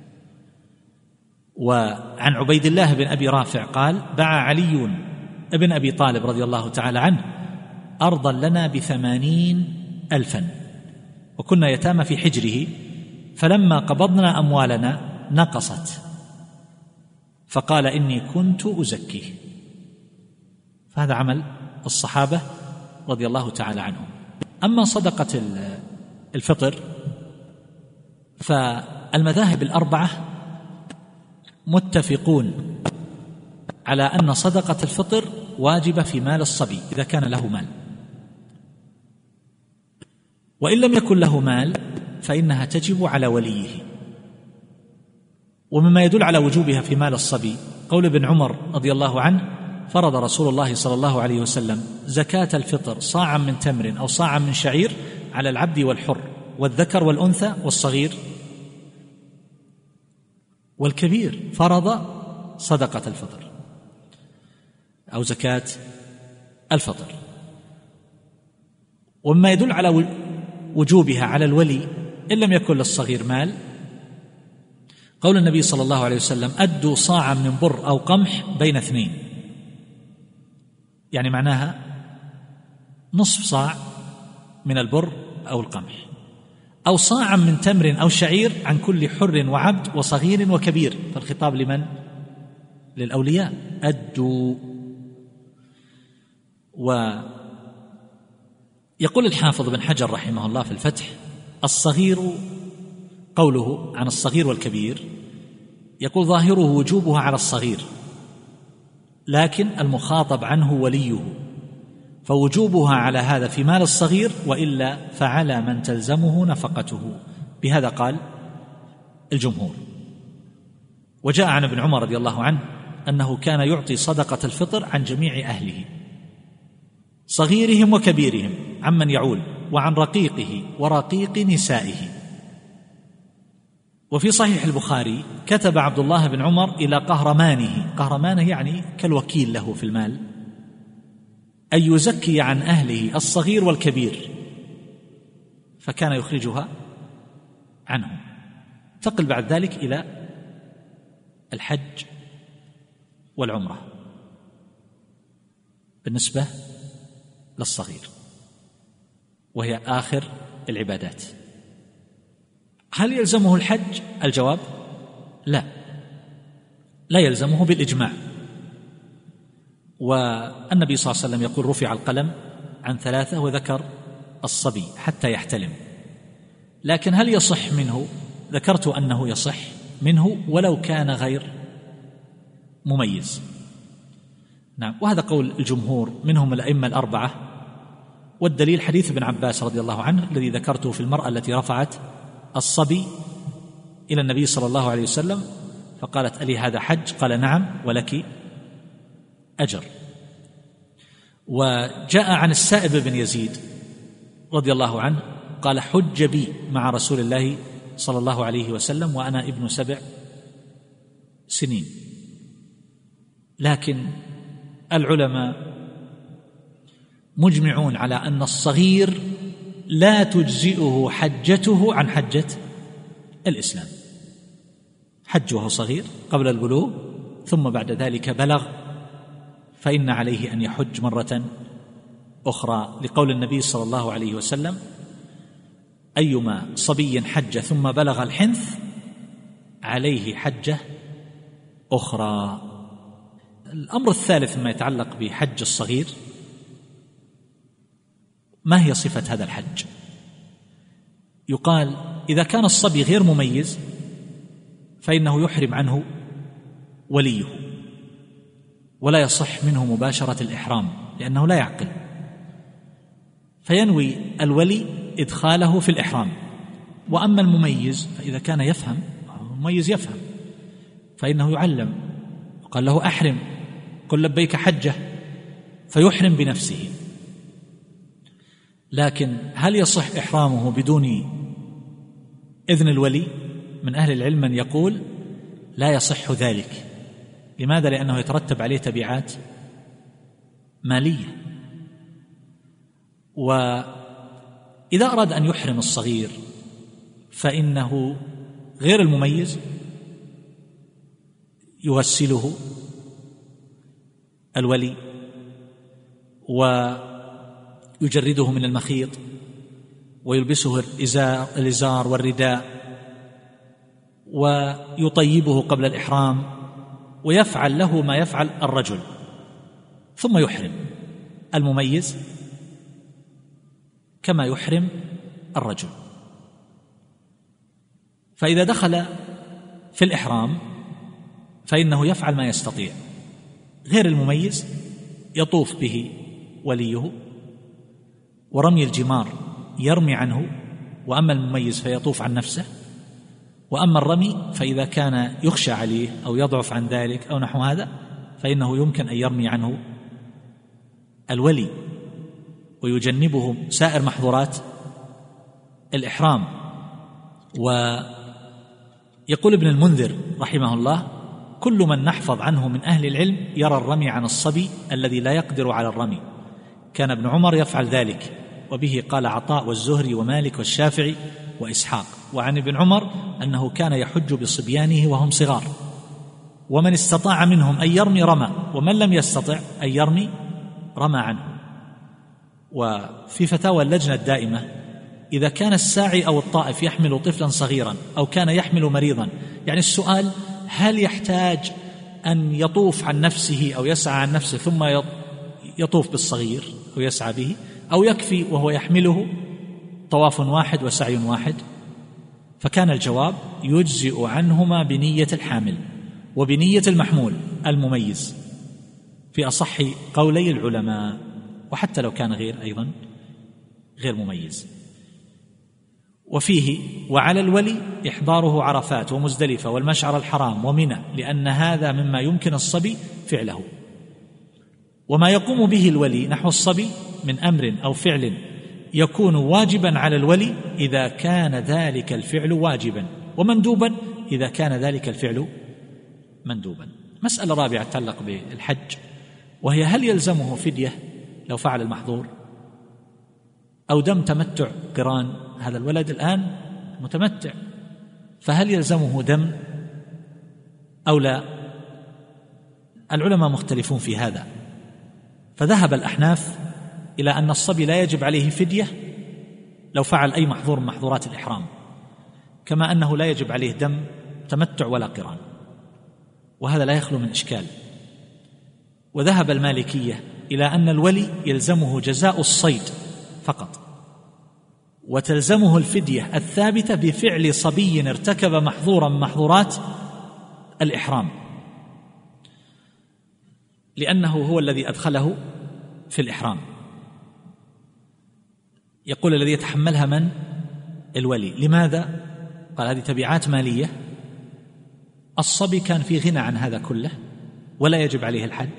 وعن عبيد الله بن أبي رافع قال: باع علي ابن أبي طالب رضي الله تعالى عنه أرضا لنا بثمانين ألفا، وكنا يتامى في حجره، فلما قبضنا أموالنا نقصت، فقال: إني كنت أزكيه. فهذا عمل الصحابة رضي الله تعالى عنهم. أما صدقة الفطر فالمذاهب الأربعة متفقون على أن صدقة الفطر واجبة في مال الصبي إذا كان له مال، وإن لم يكن له مال فإنها تجب على وليه. ومما يدل على وجوبها في مال الصبي قول ابن عمر رضي الله عنه: فرض رسول الله صلى الله عليه وسلم زكاة الفطر صاعا من تمر أو صاعا من شعير على العبد والحر والذكر والأنثى والصغير والكبير. فرض صدقة الفطر أو زكاة الفطر. ومما يدل على وجوبها على الولي إن لم يكن للصغير مال قول النبي صلى الله عليه وسلم: أدوا صاعا من بر أو قمح بين اثنين، يعني معناها نصف صاع من البر أو القمح، أو صاعا من تمر أو شعير عن كل حر وعبد وصغير وكبير. فالخطاب لمن؟ للأولياء. أدوا. ويقول الحافظ بن حجر رحمه الله في الفتح: الصغير، قوله عن الصغير والكبير، يقول ظاهره وجوبها على الصغير، لكن المخاطب عنه وليه، فوجوبها على هذا في مال الصغير، وإلا فعلى من تلزمه نفقته. بهذا قال الجمهور. وجاء عن ابن عمر رضي الله عنه أنه كان يعطي صدقة الفطر عن جميع أهله، صغيرهم وكبيرهم، عمن يعول، وعن رقيقه ورقيق نسائه. وفي صحيح البخاري: كتب عبد الله بن عمر إلى قهرمانه، قهرمانه يعني كالوكيل له في المال، أن يزكي عن أهله الصغير والكبير، فكان يخرجها عنه. انتقل بعد ذلك إلى الحج والعمرة بالنسبة للصغير، وهي آخر العبادات. هل يلزمه الحج؟ الجواب: لا، لا يلزمه بالإجماع. والنبي صلى الله عليه وسلم يقول: رفع القلم عن ثلاثة، وذكر الصبي حتى يحتلم. لكن هل يصح منه؟ ذكرت أنه يصح منه ولو كان غير مميز. نعم، وهذا قول الجمهور منهم الأئمة الأربعة، والدليل حديث ابن عباس رضي الله عنه الذي ذكرته في المرأة التي رفعت الصبي إلى النبي صلى الله عليه وسلم فقالت: ألي هذا حج؟ قال: نعم ولك أجر. وجاء عن السائب بن يزيد رضي الله عنه قال: حج بي مع رسول الله صلى الله عليه وسلم وأنا ابن سبع سنين. لكن العلماء مجمعون على أن الصغير لا تجزئه حجته عن حجة الإسلام. حج وهو صغير قبل البلوغ، ثم بعد ذلك بلغ، فإن عليه أن يحج مرة أخرى، لقول النبي صلى الله عليه وسلم: أيما صبي حج ثم بلغ الحنث عليه حجة أخرى. الأمر الثالث مما يتعلق بحج الصغير: ما هي صفة هذا الحج؟ يقال إذا كان الصبي غير مميز فإنه يحرم عنه وليه، ولا يصح منه مباشرة الإحرام لأنه لا يعقل، فينوي الولي إدخاله في الإحرام. وأما المميز فإذا كان يفهم، المميز يفهم، فإنه يعلم، وقال له: أحرم، قل لبيك حجة، فيحرم بنفسه. لكن هل يصح إحرامه بدون إذن الولي؟ من أهل العلم من يقول لا يصح ذلك. لماذا؟ لأنه يترتب عليه تبعات مالية. وإذا أراد أن يحرم الصغير فإنه غير المميز يغسله الولي ويجرده من المخيط ويلبسه الإزار والرداء ويطيبه قبل الإحرام، ويفعل له ما يفعل الرجل، ثم يحرم المميز كما يحرم الرجل. فإذا دخل في الإحرام فإنه يفعل ما يستطيع. غير المميز يطوف به وليه، ورمي الجمار يرمي عنه، وأما المميز فيطوف عن نفسه. وأما الرمي فإذا كان يخشى عليه أو يضعف عن ذلك أو نحو هذا فإنه يمكن أن يرمي عنه الولي ويجنبه سائر محظورات الإحرام. ويقول ابن المنذر رحمه الله: كل من نحفظ عنه من أهل العلم يرى الرمي عن الصبي الذي لا يقدر على الرمي. كان ابن عمر يفعل ذلك، وبه قال عطاء والزهري ومالك والشافعي وإسحاق. وعن ابن عمر أنه كان يحج بصبيانه وهم صغار، ومن استطاع منهم أن يرمي رمى، ومن لم يستطع أن يرمي رمى عنه. وفي فتاوى اللجنة الدائمة: إذا كان الساعي أو الطائف يحمل طفلا صغيرا أو كان يحمل مريضا، يعني السؤال هل يحتاج أن يطوف عن نفسه أو يسعى عن نفسه ثم يطوف بالصغير أو يسعى به، أو يكفي وهو يحمله طواف واحد وسعي واحد؟ فكان الجواب: يجزئ عنهما بنية الحامل وبنية المحمول المميز، في أصح قولي العلماء، وحتى لو كان غير أيضا غير مميز. وفيه: وعلى الولي إحضاره عرفات ومزدلفة والمشعر الحرام ومنى، لأن هذا مما يمكن الصبي فعله. وما يقوم به الولي نحو الصبي من أمر أو فعل يكون واجبا على الولي إذا كان ذلك الفعل واجبا، ومندوبا إذا كان ذلك الفعل مندوبا. مسألة رابعة تتعلق بالحج، وهي: هل يلزمه فدية لو فعل المحظور، أو دم تمتع قران؟ هذا الولد الآن متمتع، فهل يلزمه دم أو لا؟ العلماء مختلفون في هذا، فذهب الأحناف إلى أن الصبي لا يجب عليه فدية لو فعل أي محظور من محظورات الإحرام، كما أنه لا يجب عليه دم تمتع ولا قران، وهذا لا يخلو من إشكال. وذهب المالكية إلى أن الولي يلزمه جزاء الصيد فقط، وتلزمه الفدية الثابتة بفعل صبي ارتكب محظورا من محظورات الإحرام، لأنه هو الذي أدخله في الإحرام. يقول: الذي يتحملها من؟ الولي. لماذا؟ قال هذه تبعات مالية، الصبي كان في غنى عن هذا كله ولا يجب عليه الحج،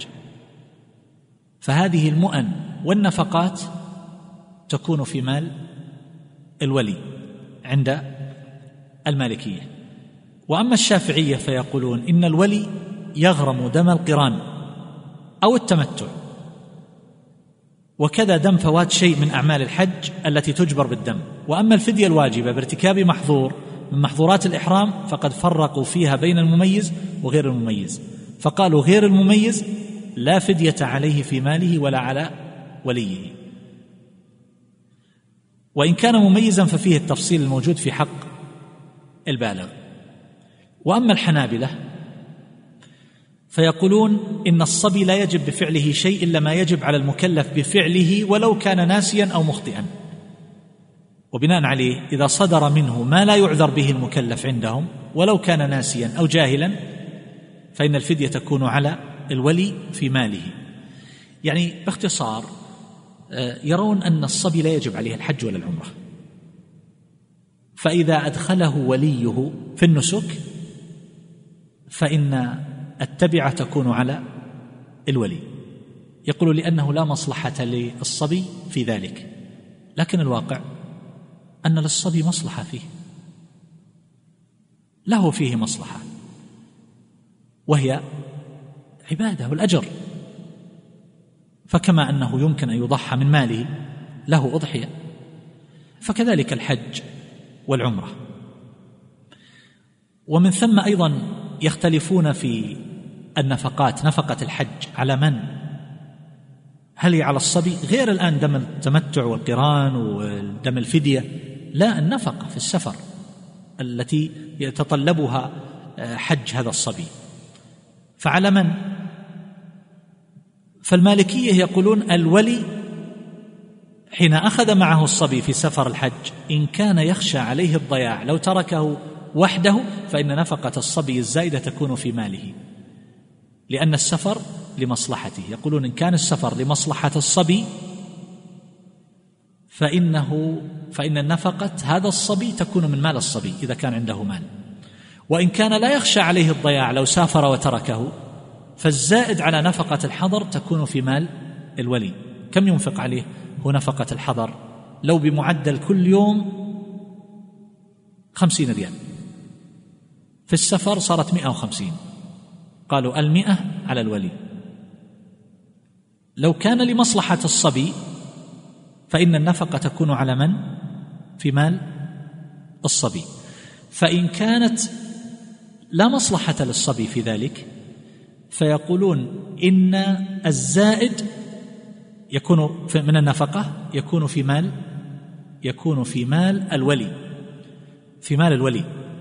فهذه المؤن والنفقات تكون في مال الولي عند المالكية. وأما الشافعية فيقولون إن الولي يغرم دم القران أو التمتع، وكذا دم فوات شيء من أعمال الحج التي تجبر بالدم. وأما الفدية الواجبة بارتكاب محظور من محظورات الإحرام فقد فرقوا فيها بين المميز وغير المميز، فقالوا غير المميز لا فدية عليه في ماله ولا على وليه، وإن كان مميزا ففيه التفصيل الموجود في حق البالغ. وأما الحنابلة فيقولون إن الصبي لا يجب بفعله شيء إلا ما يجب على المكلف بفعله ولو كان ناسيا أو مخطئا، وبناء عليه إذا صدر منه ما لا يعذر به المكلف عندهم ولو كان ناسيا أو جاهلا فإن الفدية تكون على الولي في ماله. يعني باختصار يرون أن الصبي لا يجب عليه الحج ولا العمرة، فإذا أدخله وليه في النسك فإن التبعة تكون على الولي. يقول لأنه لا مصلحة للصبي في ذلك، لكن الواقع أن للصبي مصلحة فيه، له فيه مصلحة وهي عبادة والأجر، فكما أنه يمكن أن يضحى من ماله له أضحية فكذلك الحج والعمرة. ومن ثم أيضا يختلفون في النفقات، نفقة الحج على من؟ هل هي على الصبي غير الآن دم التمتع والقران ودم الفدية؟ لا، النفقة في السفر التي يتطلبها حج هذا الصبي فعلى من؟ فالمالكية يقولون الولي حين أخذ معه الصبي في سفر الحج إن كان يخشى عليه الضياع لو تركه وحده فإن نفقة الصبي الزائدة تكون في ماله، لأن السفر لمصلحته. يقولون إن كان السفر لمصلحة الصبي فإنه فإن النفقة هذا الصبي تكون من مال الصبي إذا كان عنده مال، وإن كان لا يخشى عليه الضياع لو سافر وتركه فالزائد على نفقة الحضر تكون في مال الولي. كم ينفق عليه هو نفقة الحضر؟ لو بمعدل كل يوم خمسين ريال، في السفر صارت مئة وخمسين، قالوا المئة على الولي. لو كان لمصلحة الصبي فإن النفقة تكون على من؟ في مال الصبي. فإن كانت لا مصلحة للصبي في ذلك فيقولون إن الزائد يكون من النفقة يكون في مال يكون في مال الولي في مال الولي.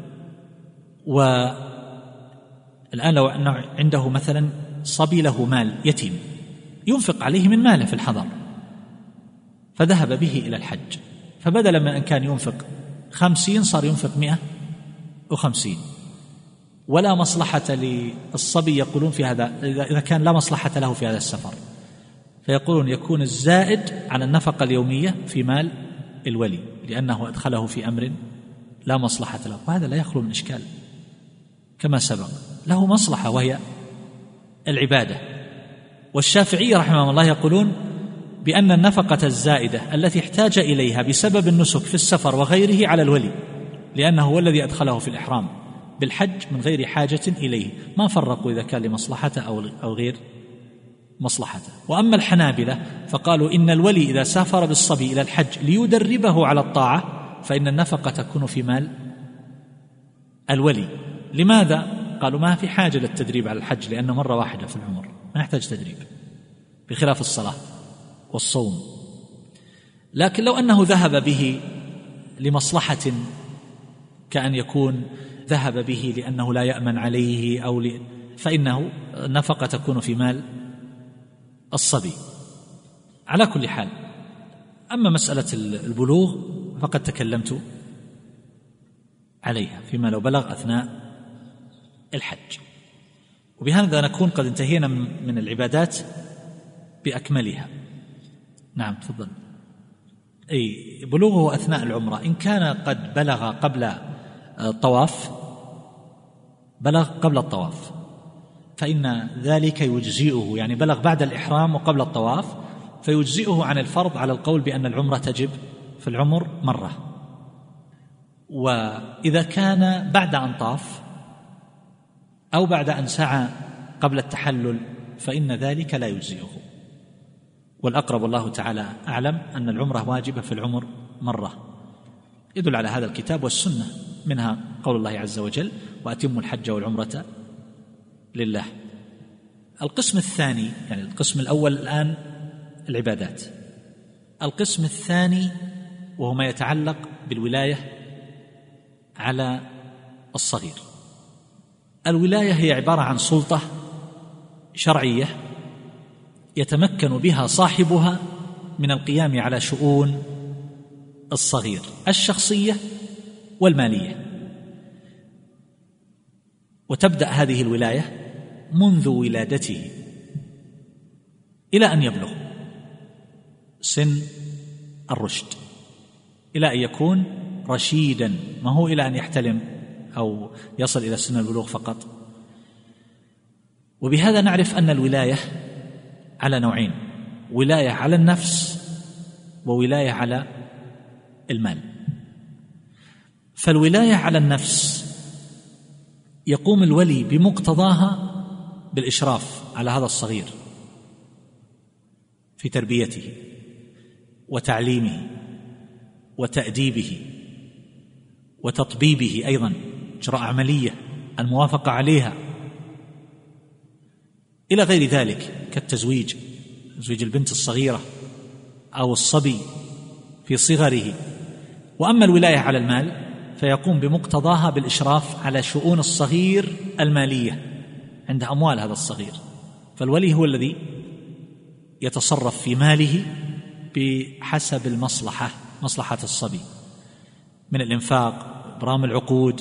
والآن لو أنه عنده مثلا صبي له مال يتيم ينفق عليه من ماله في الحضر فذهب به إلى الحج، فبدلا من أن كان ينفق خمسين صار ينفق مئة وخمسين، ولا مصلحة للصبي يقولون في هذا إذا كان لا مصلحة له في هذا السفر، فيقولون يكون الزائد على النفقة اليومية في مال الولي لأنه أدخله في أمر لا مصلحة له. وهذا لا يخلو من إشكال كما سبق، له مصلحة وهي العبادة. والشافعي رحمه الله يقولون بأن النفقة الزائدة التي احتاج إليها بسبب النسك في السفر وغيره على الولي، لأنه هو الذي أدخله في الإحرام بالحج من غير حاجة إليه، ما فرقوا إذا كان لمصلحته أو غير مصلحته. وأما الحنابلة فقالوا إن الولي إذا سافر بالصبي إلى الحج ليدربه على الطاعة فإن النفقة تكون في مال الولي. لماذا؟ قالوا ما في حاجة للتدريب على الحج لأنه مرة واحدة في العمر ما يحتاج تدريب بخلاف الصلاة والصوم. لكن لو أنه ذهب به لمصلحة كأن يكون ذهب به لأنه لا يأمن عليه أو ل... فإنه النفقة تكون في مال الصبي. على كل حال، أما مسألة البلوغ فقد تكلمت عليها فيما لو بلغ أثناء الحج. وبهذا نكون قد انتهينا من العبادات بأكملها. نعم تفضل. أي بلوغه أثناء العمرة إن كان قد بلغ قبل الطواف بلغ قبل الطواف فإن ذلك يجزئه، يعني بلغ بعد الإحرام وقبل الطواف فيجزئه عن الفرض على القول بأن العمرة تجب في العمر مرة. وإذا كان بعد أن طاف أو بعد أن سعى قبل التحلل فإن ذلك لا يجزئه. والأقرب الله تعالى أعلم أن العمرة واجبة في العمر مرة، يدل على هذا الكتاب والسنة، منها قول الله عز وجل: وأتموا الحج والعمرة لله. القسم الثاني، يعني القسم الأول الآن العبادات، القسم الثاني وهو ما يتعلق بالولاية على الصغير. الولاية هي عبارة عن سلطة شرعية يتمكن بها صاحبها من القيام على شؤون الصغير الشخصية والمالية. وتبدأ هذه الولاية منذ ولادته إلى أن يبلغ سن الرشد، إلى أن يكون رشيدا، ما هو إلى أن يحتلم أو يصل إلى سن البلوغ فقط. وبهذا نعرف أن الولاية على نوعين: ولاية على النفس وولاية على المال. فالولاية على النفس يقوم الولي بمقتضاها بالإشراف على هذا الصغير في تربيته وتعليمه وتأديبه وتطبيبه، أيضا إجراء عملية الموافقة عليها إلى غير ذلك كالتزويج، تزويج البنت الصغيرة أو الصبي في صغره. وأما الولاية على المال فيقوم بمقتضاها بالإشراف على شؤون الصغير المالية، عند أموال هذا الصغير، فالولي هو الذي يتصرف في ماله بحسب المصلحة، مصلحة الصبي، من الإنفاق، إبرام العقود،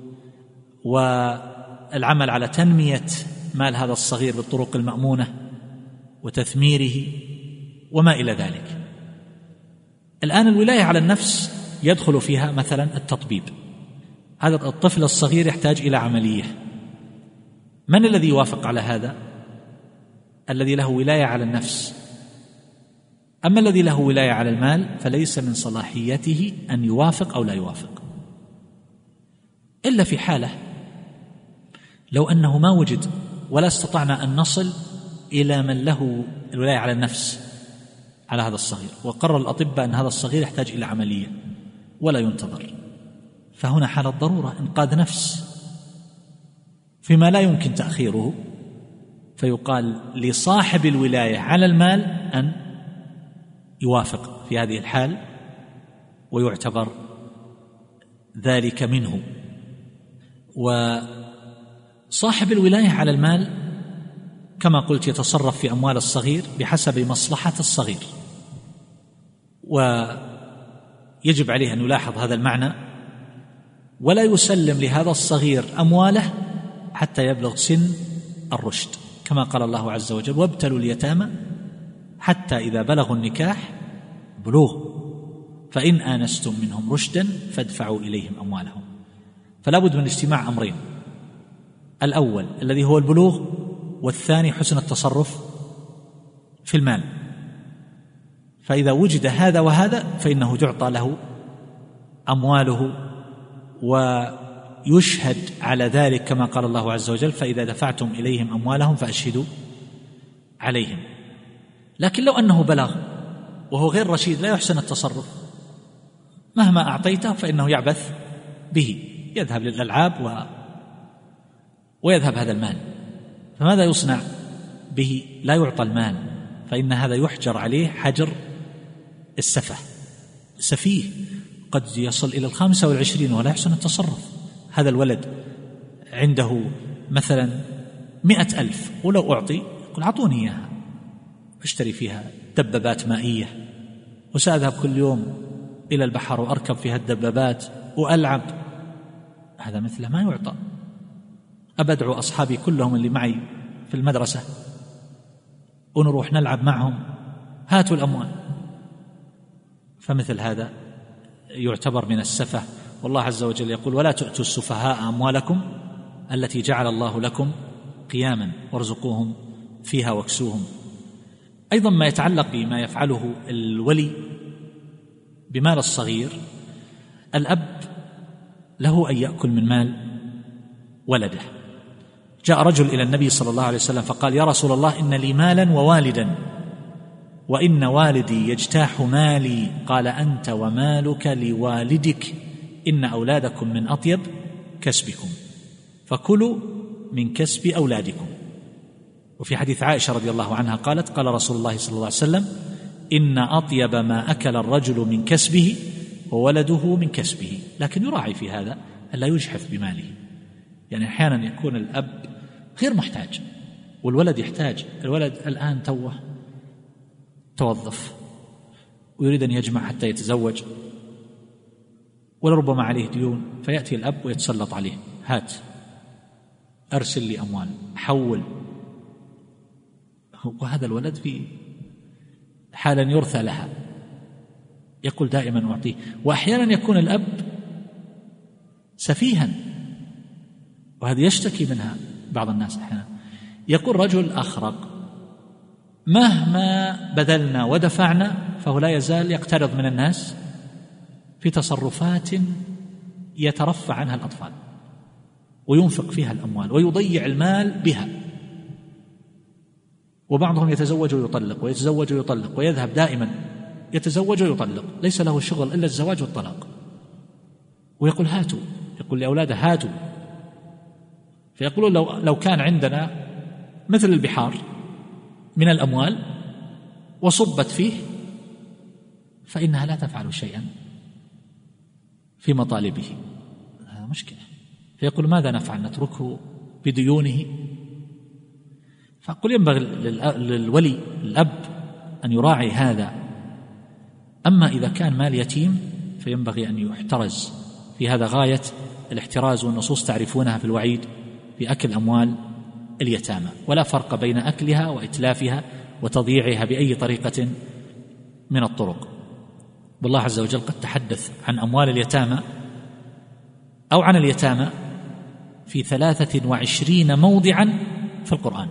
والعمل على تنمية مال هذا الصغير بالطرق المأمونة وتثميره وما إلى ذلك. الآن الولاية على النفس يدخل فيها مثلا التطبيب. هذا الطفل الصغير يحتاج إلى عملية، من الذي يوافق على هذا؟ الذي له ولاية على النفس. أما الذي له ولاية على المال فليس من صلاحيته أن يوافق أو لا يوافق، إلا في حالة لو أنه ما وجد ولا استطعنا أن نصل إلى من له الولاية على النفس على هذا الصغير، وقرر الأطباء أن هذا الصغير يحتاج إلى عملية ولا ينتظر، فهنا حالة ضرورة إنقاذ نفس فيما لا يمكن تأخيره، فيقال لصاحب الولاية على المال أن يوافق في هذه الحال ويعتبر ذلك منه. وصاحب الولاية على المال كما قلت يتصرف في أموال الصغير بحسب مصلحة الصغير، ويجب عليه أن يلاحظ هذا المعنى ولا يسلم لهذا الصغير أمواله حتى يبلغ سن الرشد، كما قال الله عز وجل: وابتلوا اليتامى حتى إذا بلغوا النكاح بلوغ فإن آنستم منهم رشدا فادفعوا إليهم أموالهم. فلا بد من اجتماع أمرين: الأول الذي هو البلوغ، والثاني حسن التصرف في المال. فإذا وجد هذا وهذا فإنه تعطى له أمواله ويشهد على ذلك، كما قال الله عز وجل: فإذا دفعتم إليهم أموالهم فأشهدوا عليهم. لكن لو أنه بلغ وهو غير رشيد لا يحسن التصرف، مهما أعطيته فإنه يعبث به، يذهب للألعاب و... ويذهب هذا المال، فماذا يصنع به؟ لا يعطى المال، فإن هذا يحجر عليه حجر السفه. سفيه قد يصل إلى الخامسة والعشرين ولا يحسن التصرف. هذا الولد عنده مثلا مئة ألف ولو أعطي يقول: أعطوني إياها أشتري فيها دبابات مائية وسأذهب كل يوم إلى البحر وأركب فيها الدبابات وألعب. هذا مثله ما يعطى. أبدعو أصحابي كلهم اللي معي في المدرسة ونروح نلعب معهم، هاتوا الأموال. فمثل هذا يعتبر من السفه والله عز وجل يقول ولا تؤتوا السفهاء أموالكم التي جعل الله لكم قياما وارزقوهم فيها واكسوهم. أيضا ما يتعلق بما يفعله الولي بمال الصغير، الأب له أن يأكل من مال ولده. جاء رجل إلى النبي صلى الله عليه وسلم فقال يا رسول الله إن لي مالا ووالدا وإن والدي يجتاح مالي. قال أنت ومالك لوالدك إن أولادكم من أطيب كسبكم فكلوا من كسب أولادكم. وفي حديث عائشة رضي الله عنها قالت قال رسول الله صلى الله عليه وسلم إن أطيب ما أكل الرجل من كسبه وولده من كسبه. لكن يراعي في هذا ألا يجحف بماله، يعني أحيانا يكون الأب غير محتاج والولد يحتاج. الولد الآن توه توظف ويريد أن يجمع حتى يتزوج ولربما عليه ديون، فيأتي الأب ويتسلط عليه هات أرسل لي أموال حول، وهذا الولد في حالا يرثى لها يقول دائما أعطيه. وأحيانا يكون الأب سفيها، وهذه يشتكي منها بعض الناس أحيانا. يقول رجل أخرق مهما بذلنا ودفعنا فهو لا يزال يقترض من الناس في تصرفات يترفع عنها الأطفال وينفق فيها الأموال ويضيع المال بها. وبعضهم يتزوج ويطلق ويتزوج ويطلق ويذهب دائما يتزوج ويطلق، ليس له شغل إلا الزواج والطلاق، ويقول هاتوا، يقول لأولاده هاتوا. فيقولون لو, لو كان عندنا مثل البحار من الأموال وصبت فيه فإنها لا تفعل شيئا في مطالبه، هذا مشكلة. فيقول ماذا نفعل؟ نتركه بديونه؟ فأقول ينبغي للولي الأب أن يراعي هذا. أما إذا كان مال يتيم فينبغي أن يحترز في هذا غاية الاحتراز، والنصوص تعرفونها في الوعيد في أكل أموال اليتامى، ولا فرق بين أكلها وإتلافها وتضييعها بأي طريقة من الطرق. والله عز وجل قد تحدث عن أموال اليتامى أو عن اليتامى في ثلاثة وعشرين موضعا في القرآن،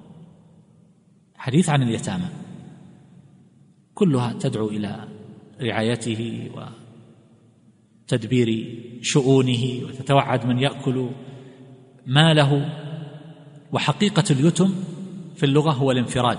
حديث عن اليتامى كلها تدعو إلى رعايته وتدبير شؤونه وتتوعد من يأكل ماله. وحقيقة اليتم في اللغة هو الانفراد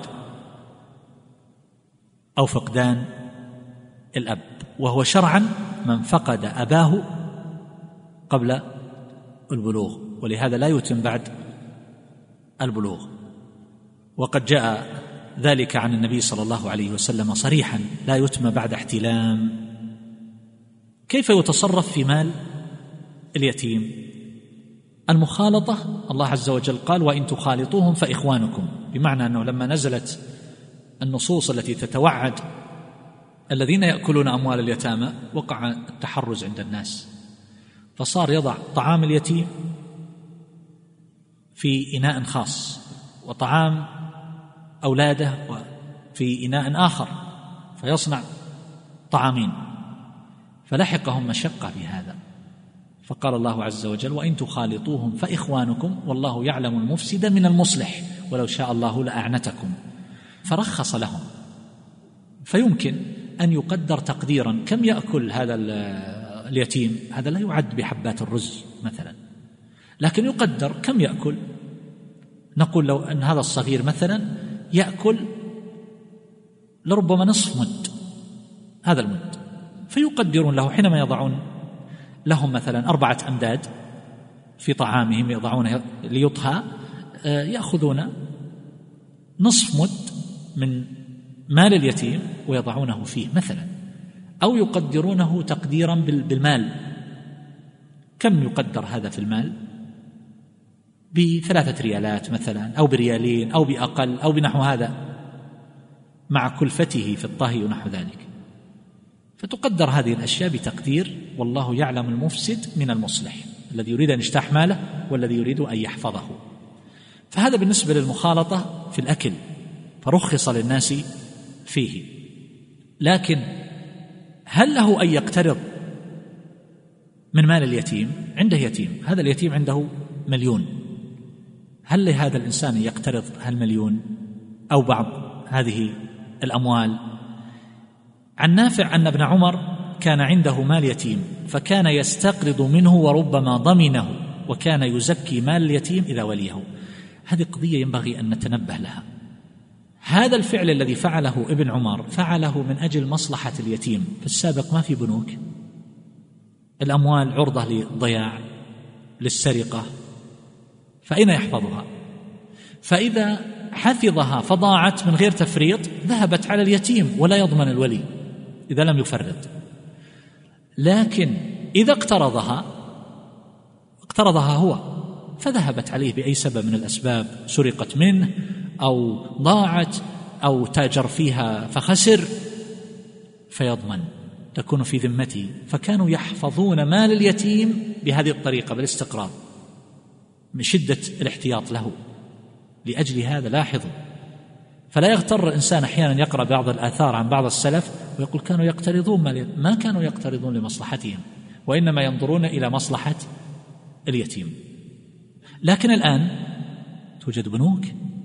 أو فقدان الأب، وهو شرعا من فقد أباه قبل البلوغ، ولهذا لا يتم بعد البلوغ. وقد جاء ذلك عن النبي صلى الله عليه وسلم صريحا لا يتم بعد احتلام. كيف يتصرف في مال اليتيم؟ المخالطة، الله عز وجل قال وإن تخالطوهم فإخوانكم، بمعنى أنه لما نزلت النصوص التي تتوعد الذين يأكلون أموال اليتامى وقع التحرز عند الناس، فصار يضع طعام اليتيم في إناء خاص وطعام أولاده في إناء آخر، فيصنع طعامين، فلحقهم مشقة بهذا. فقال الله عز وجل وإن تخالطوهم فإخوانكم والله يعلم المفسد من المصلح ولو شاء الله لأعنتكم، فرخص لهم. فيمكن أن يقدر تقديرا كم يأكل هذا اليتيم، هذا لا يعد بحبات الرز مثلا، لكن يقدر كم يأكل. نقول لو أن هذا الصغير مثلا يأكل لربما نصف مد هذا المد، فيقدرون له حينما يضعون لهم مثلا أربعة أمداد في طعامهم يضعونه ليطهى، يأخذون نصف مد من مال اليتيم ويضعونه فيه مثلا، أو يقدرونه تقديرا بالمال. كم يقدر هذا في المال؟ بثلاثة ريالات مثلا، أو بريالين، أو بأقل، أو بنحو هذا، مع كلفته في الطهي ونحو ذلك. فتقدر هذه الأشياء بتقدير، والله يعلم المفسد من المصلح، الذي يريد أن يجتاح ماله والذي يريد أن يحفظه. فهذا بالنسبة للمخالطة في الأكل، فرخص للناس فيه. لكن هل له أن يقترض من مال اليتيم، عنده يتيم، هذا اليتيم عنده مليون، هل لهذا الإنسان يقترض هالمليون أو بعض هذه الأموال؟ عن نافع أن ابن عمر كان عنده مال يتيم فكان يستقرض منه وربما ضمنه، وكان يزكي مال اليتيم إذا وليه. هذه قضية ينبغي أن نتنبه لها. هذا الفعل الذي فعله ابن عمر فعله من أجل مصلحة اليتيم. في السابق ما في بنوك، الأموال عرضة للضياع للسرقة، فأين يحفظها؟ فإذا حفظها فضاعت من غير تفريط ذهبت على اليتيم ولا يضمن الولي إذا لم يفرط. لكن إذا اقترضها اقترضها هو فذهبت عليه بأي سبب من الأسباب، سرقت منه أو ضاعت أو تاجر فيها فخسر، فيضمن، تكون في ذمته. فكانوا يحفظون مال اليتيم بهذه الطريقة بالاستقراض من شدة الاحتياط له. لأجل هذا لاحظوا، فلا يغتر الإنسان أحيانا يقرأ بعض الآثار عن بعض السلف ويقول كانوا يقترضون مال، ما كانوا يقترضون لمصلحتهم، وإنما ينظرون إلى مصلحة اليتيم. لكن الآن توجد بنوك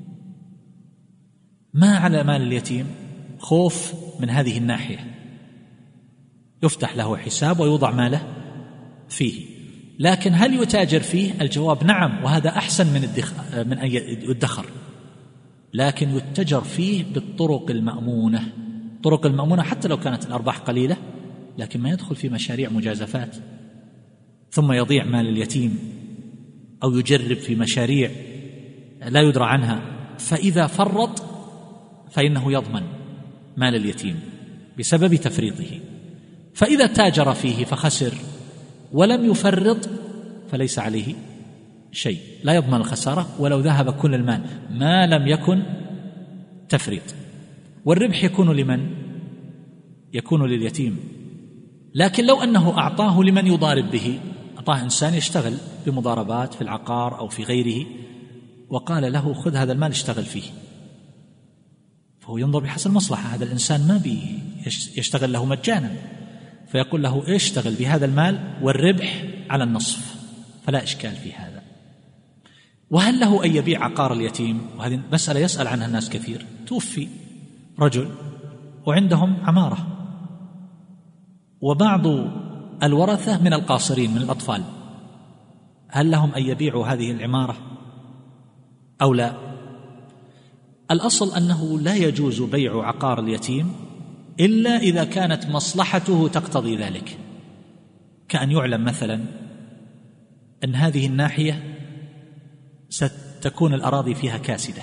ما على مال اليتيم خوف من هذه الناحية، يفتح له حساب ويوضع ماله فيه. لكن هل يتاجر فيه؟ الجواب نعم، وهذا أحسن من الدخر، من أن يدخر، لكن يتجر فيه بالطرق المأمونة. الطرق المأمونة حتى لو كانت الأرباح قليلة، لكن ما يدخل في مشاريع مجازفات ثم يضيع مال اليتيم، أو يجرب في مشاريع لا يدرى عنها، فإذا فرط فإنه يضمن مال اليتيم بسبب تفريطه. فإذا تاجر فيه فخسر ولم يفرط فليس عليه شيء، لا يضمن الخسارة ولو ذهب كل المال ما لم يكن تفريط. والربح يكون لمن؟ يكون لليتيم. لكن لو أنه أعطاه لمن يضارب به، أعطاه إنسان يشتغل بمضاربات في العقار أو في غيره، وقال له خذ هذا المال اشتغل فيه، فهو ينظر بحسب المصلحة. هذا الإنسان ما بيشتغل له مجانا، فيقول له اشتغل بهذا المال والربح على النصف، فلا إشكال في هذا. وهل له أن يبيع عقار اليتيم؟ وهذه مسألة يسأل عنها الناس كثير. توفي رجل وعندهم عمارة، وبعض الورثة من القاصرين من الأطفال، هل لهم أن يبيعوا هذه العمارة أو لا؟ الأصل أنه لا يجوز بيع عقار اليتيم إلا إذا كانت مصلحته تقتضي ذلك، كأن يعلم مثلا أن هذه الناحية ستكون الأراضي فيها كاسدة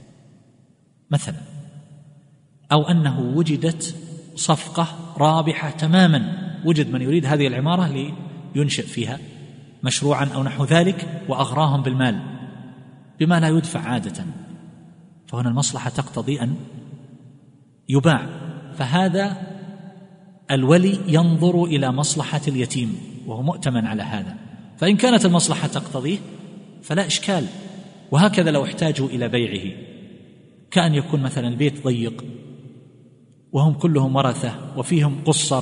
مثلا، أو أنه وجدت صفقة رابحة تماما، وجد من يريد هذه العمارة لينشئ فيها مشروعا أو نحو ذلك، وأغراهم بالمال بما لا يدفع عادة، فهنا المصلحة تقتضي أن يباع. فهذا الولي ينظر إلى مصلحة اليتيم وهو مؤتمن على هذا، فإن كانت المصلحة تقتضيه فلا إشكال. وهكذا لو احتاجوا إلى بيعه، كأن يكون مثلا البيت ضيق وهم كلهم ورثة وفيهم قصر،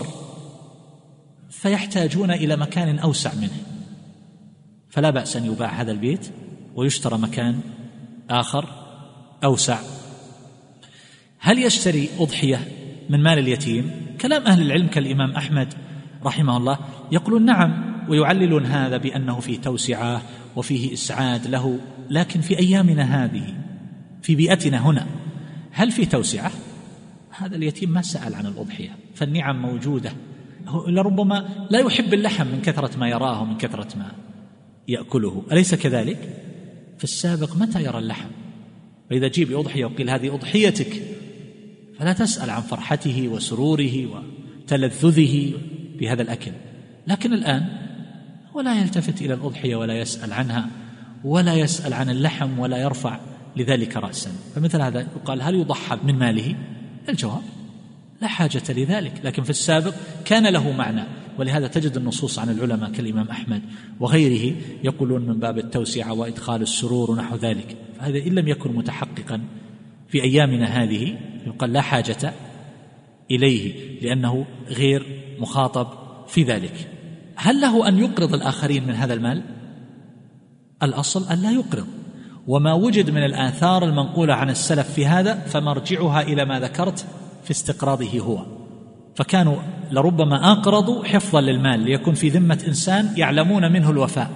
فيحتاجون إلى مكان أوسع منه، فلا بأس أن يباع هذا البيت ويشترى مكان آخر أوسع. هل يشتري أضحية من مال اليتيم؟ كلام أهل العلم كالإمام أحمد رحمه الله يقولون نعم، ويعللون هذا بأنه فيه توسعة وفيه إسعاد له. لكن في أيامنا هذه في بيئتنا هنا هل فيه توسعة؟ هذا اليتيم ما سأل عن الأضحية، فالنعم موجودة، لربما لا يحب اللحم من كثرة ما يراه من كثرة ما يأكله، أليس كذلك؟ في السابق متى يرى اللحم؟ فإذا جيب أضحية وقيل هذه أضحيتك فلا تسأل عن فرحته وسروره وتلذذه بهذا الأكل. لكن الآن ولا يلتفت إلى الأضحية ولا يسأل عنها ولا يسأل عن اللحم ولا يرفع لذلك رأسا. فمثل هذا يقال هل يضحى من ماله؟ الجواب لا حاجة لذلك. لكن في السابق كان له معنى، ولهذا تجد النصوص عن العلماء كالإمام أحمد وغيره يقولون من باب التوسعة وإدخال السرور ونحو ذلك. فهذا إن لم يكن متحققا في أيامنا هذه يقال لا حاجة إليه، لأنه غير مخاطب في ذلك. هل له أن يقرض الآخرين من هذا المال؟ الأصل أن لا يقرض، وما وجد من الآثار المنقولة عن السلف في هذا فمرجعها إلى ما ذكرت في استقراضه هو، فكانوا لربما أقرضوا حفظا للمال ليكون في ذمة إنسان يعلمون منه الوفاء،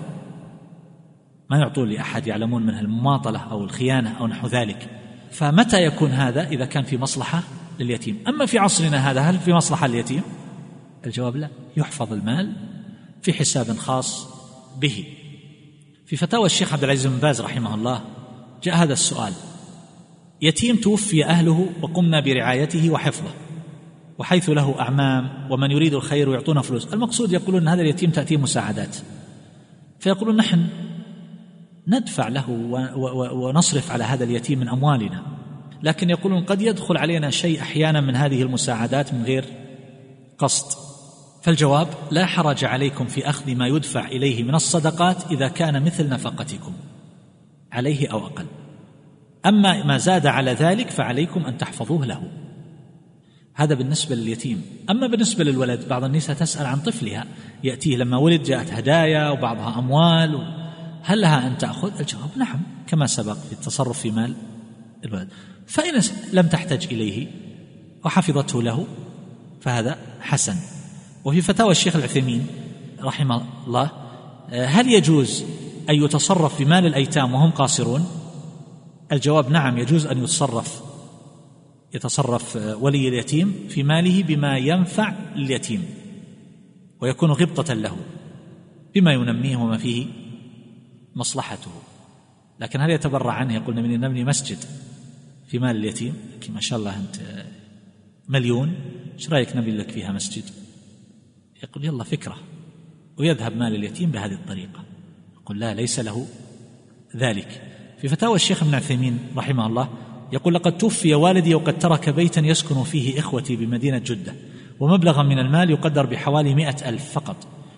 ما يعطون لأحد يعلمون منه المماطلة أو الخيانة أو نحو ذلك. فمتى يكون هذا؟ إذا كان في مصلحة لليتيم. أما في عصرنا هذا هل في مصلحة لليتيم؟ الجواب لا، يحفظ المال في حساب خاص به. في فتاوى الشيخ عبد العزيز بن باز رحمه الله جاء هذا السؤال: يتيم توفي أهله وقمنا برعايته وحفظه، وحيث له أعمام ومن يريد الخير ويعطونه فلوس، المقصود يقولون هذا اليتيم تأتيه مساعدات، فيقولون نحن ندفع له ونصرف على هذا اليتيم من أموالنا، لكن يقولون قد يدخل علينا شيء أحيانا من هذه المساعدات من غير قصد. فالجواب: لا حرج عليكم في أخذ ما يدفع إليه من الصدقات إذا كان مثل نفقتكم عليه أو أقل، أما ما زاد على ذلك فعليكم أن تحفظوه له. هذا بالنسبة لليتيم. أما بالنسبة للولد، بعض النساء تسأل عن طفلها، يأتيه لما ولد جاءت هدايا وبعضها أموال، هل لها أن تأخذ؟ الجواب: نعم، كما سبق في التصرف في مال الولد. فإن لم تحتج إليه وحفظته له فهذا حسن. وفي فتاوى الشيخ العثيمين رحمه الله: هل يجوز أن يتصرف بمال الأيتام وهم قاصرون؟ الجواب: نعم، يجوز أن يتصرف يتصرف ولي اليتيم في ماله بما ينفع اليتيم ويكون غبطة له بما ينميه وما فيه مصلحته. لكن هل يتبرع عنه؟ يقول نبني نبني مسجد في مال اليتيم، ما شاء الله أنت مليون، ايش رأيك نبني لك فيها مسجد؟ يقول يلا فكرة، ويذهب مال اليتيم بهذه الطريقة. يقول لا، ليس له ذلك. في فتاوى الشيخ ابن عثيمين رحمه الله يقول: لقد توفي والدي وقد ترك بيتا يسكن فيه إخوتي بمدينة جدة، ومبلغا من المال يقدر بحوالي مئة ألف فقط،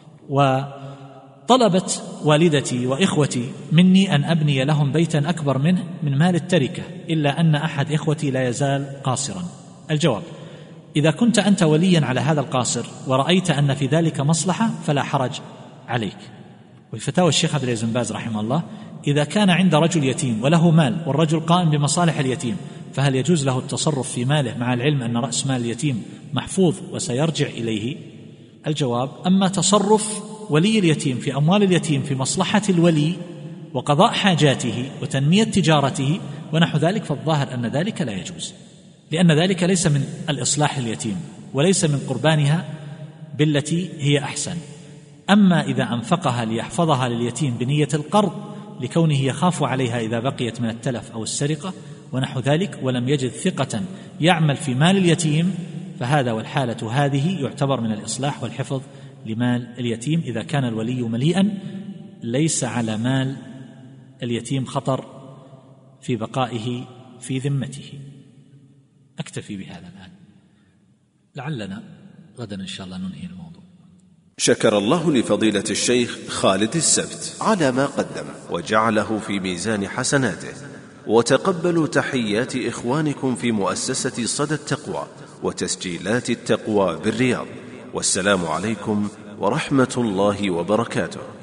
وطلبت والدتي وإخوتي مني أن أبني لهم بيتا أكبر منه من مال التركة، إلا أن أحد إخوتي لا يزال قاصرا. الجواب: إذا كنت أنت وليا على هذا القاصر ورأيت أن في ذلك مصلحة فلا حرج عليك. وفي فتاوى الشيخ عبد العزيز بن باز رحمه الله: إذا كان عند رجل يتيم وله مال والرجل قائم بمصالح اليتيم، فهل يجوز له التصرف في ماله مع العلم أن رأس مال اليتيم محفوظ وسيرجع إليه؟ الجواب: أما تصرف ولي اليتيم في أموال اليتيم في مصلحة الولي وقضاء حاجاته وتنمية تجارته ونحو ذلك، فالظاهر أن ذلك لا يجوز، لأن ذلك ليس من الإصلاح اليتيم وليس من قربانها بالتي هي أحسن. أما إذا أنفقها ليحفظها لليتيم بنية القرض لكونه يخاف عليها إذا بقيت من التلف أو السرقة ونحو ذلك، ولم يجد ثقة يعمل في مال اليتيم، فهذا والحالة هذه يعتبر من الإصلاح والحفظ لمال اليتيم إذا كان الولي مليئا ليس على مال اليتيم خطر في بقائه في ذمته. أكتفي بهذا الآن، لعلنا غدا إن شاء الله ننهي الموضوع. شكر الله لفضيلة الشيخ خالد السبت على ما قدم وجعله في ميزان حسناته، وتقبلوا تحيات إخوانكم في مؤسسة صدى التقوى وتسجيلات التقوى بالرياض، والسلام عليكم ورحمة الله وبركاته.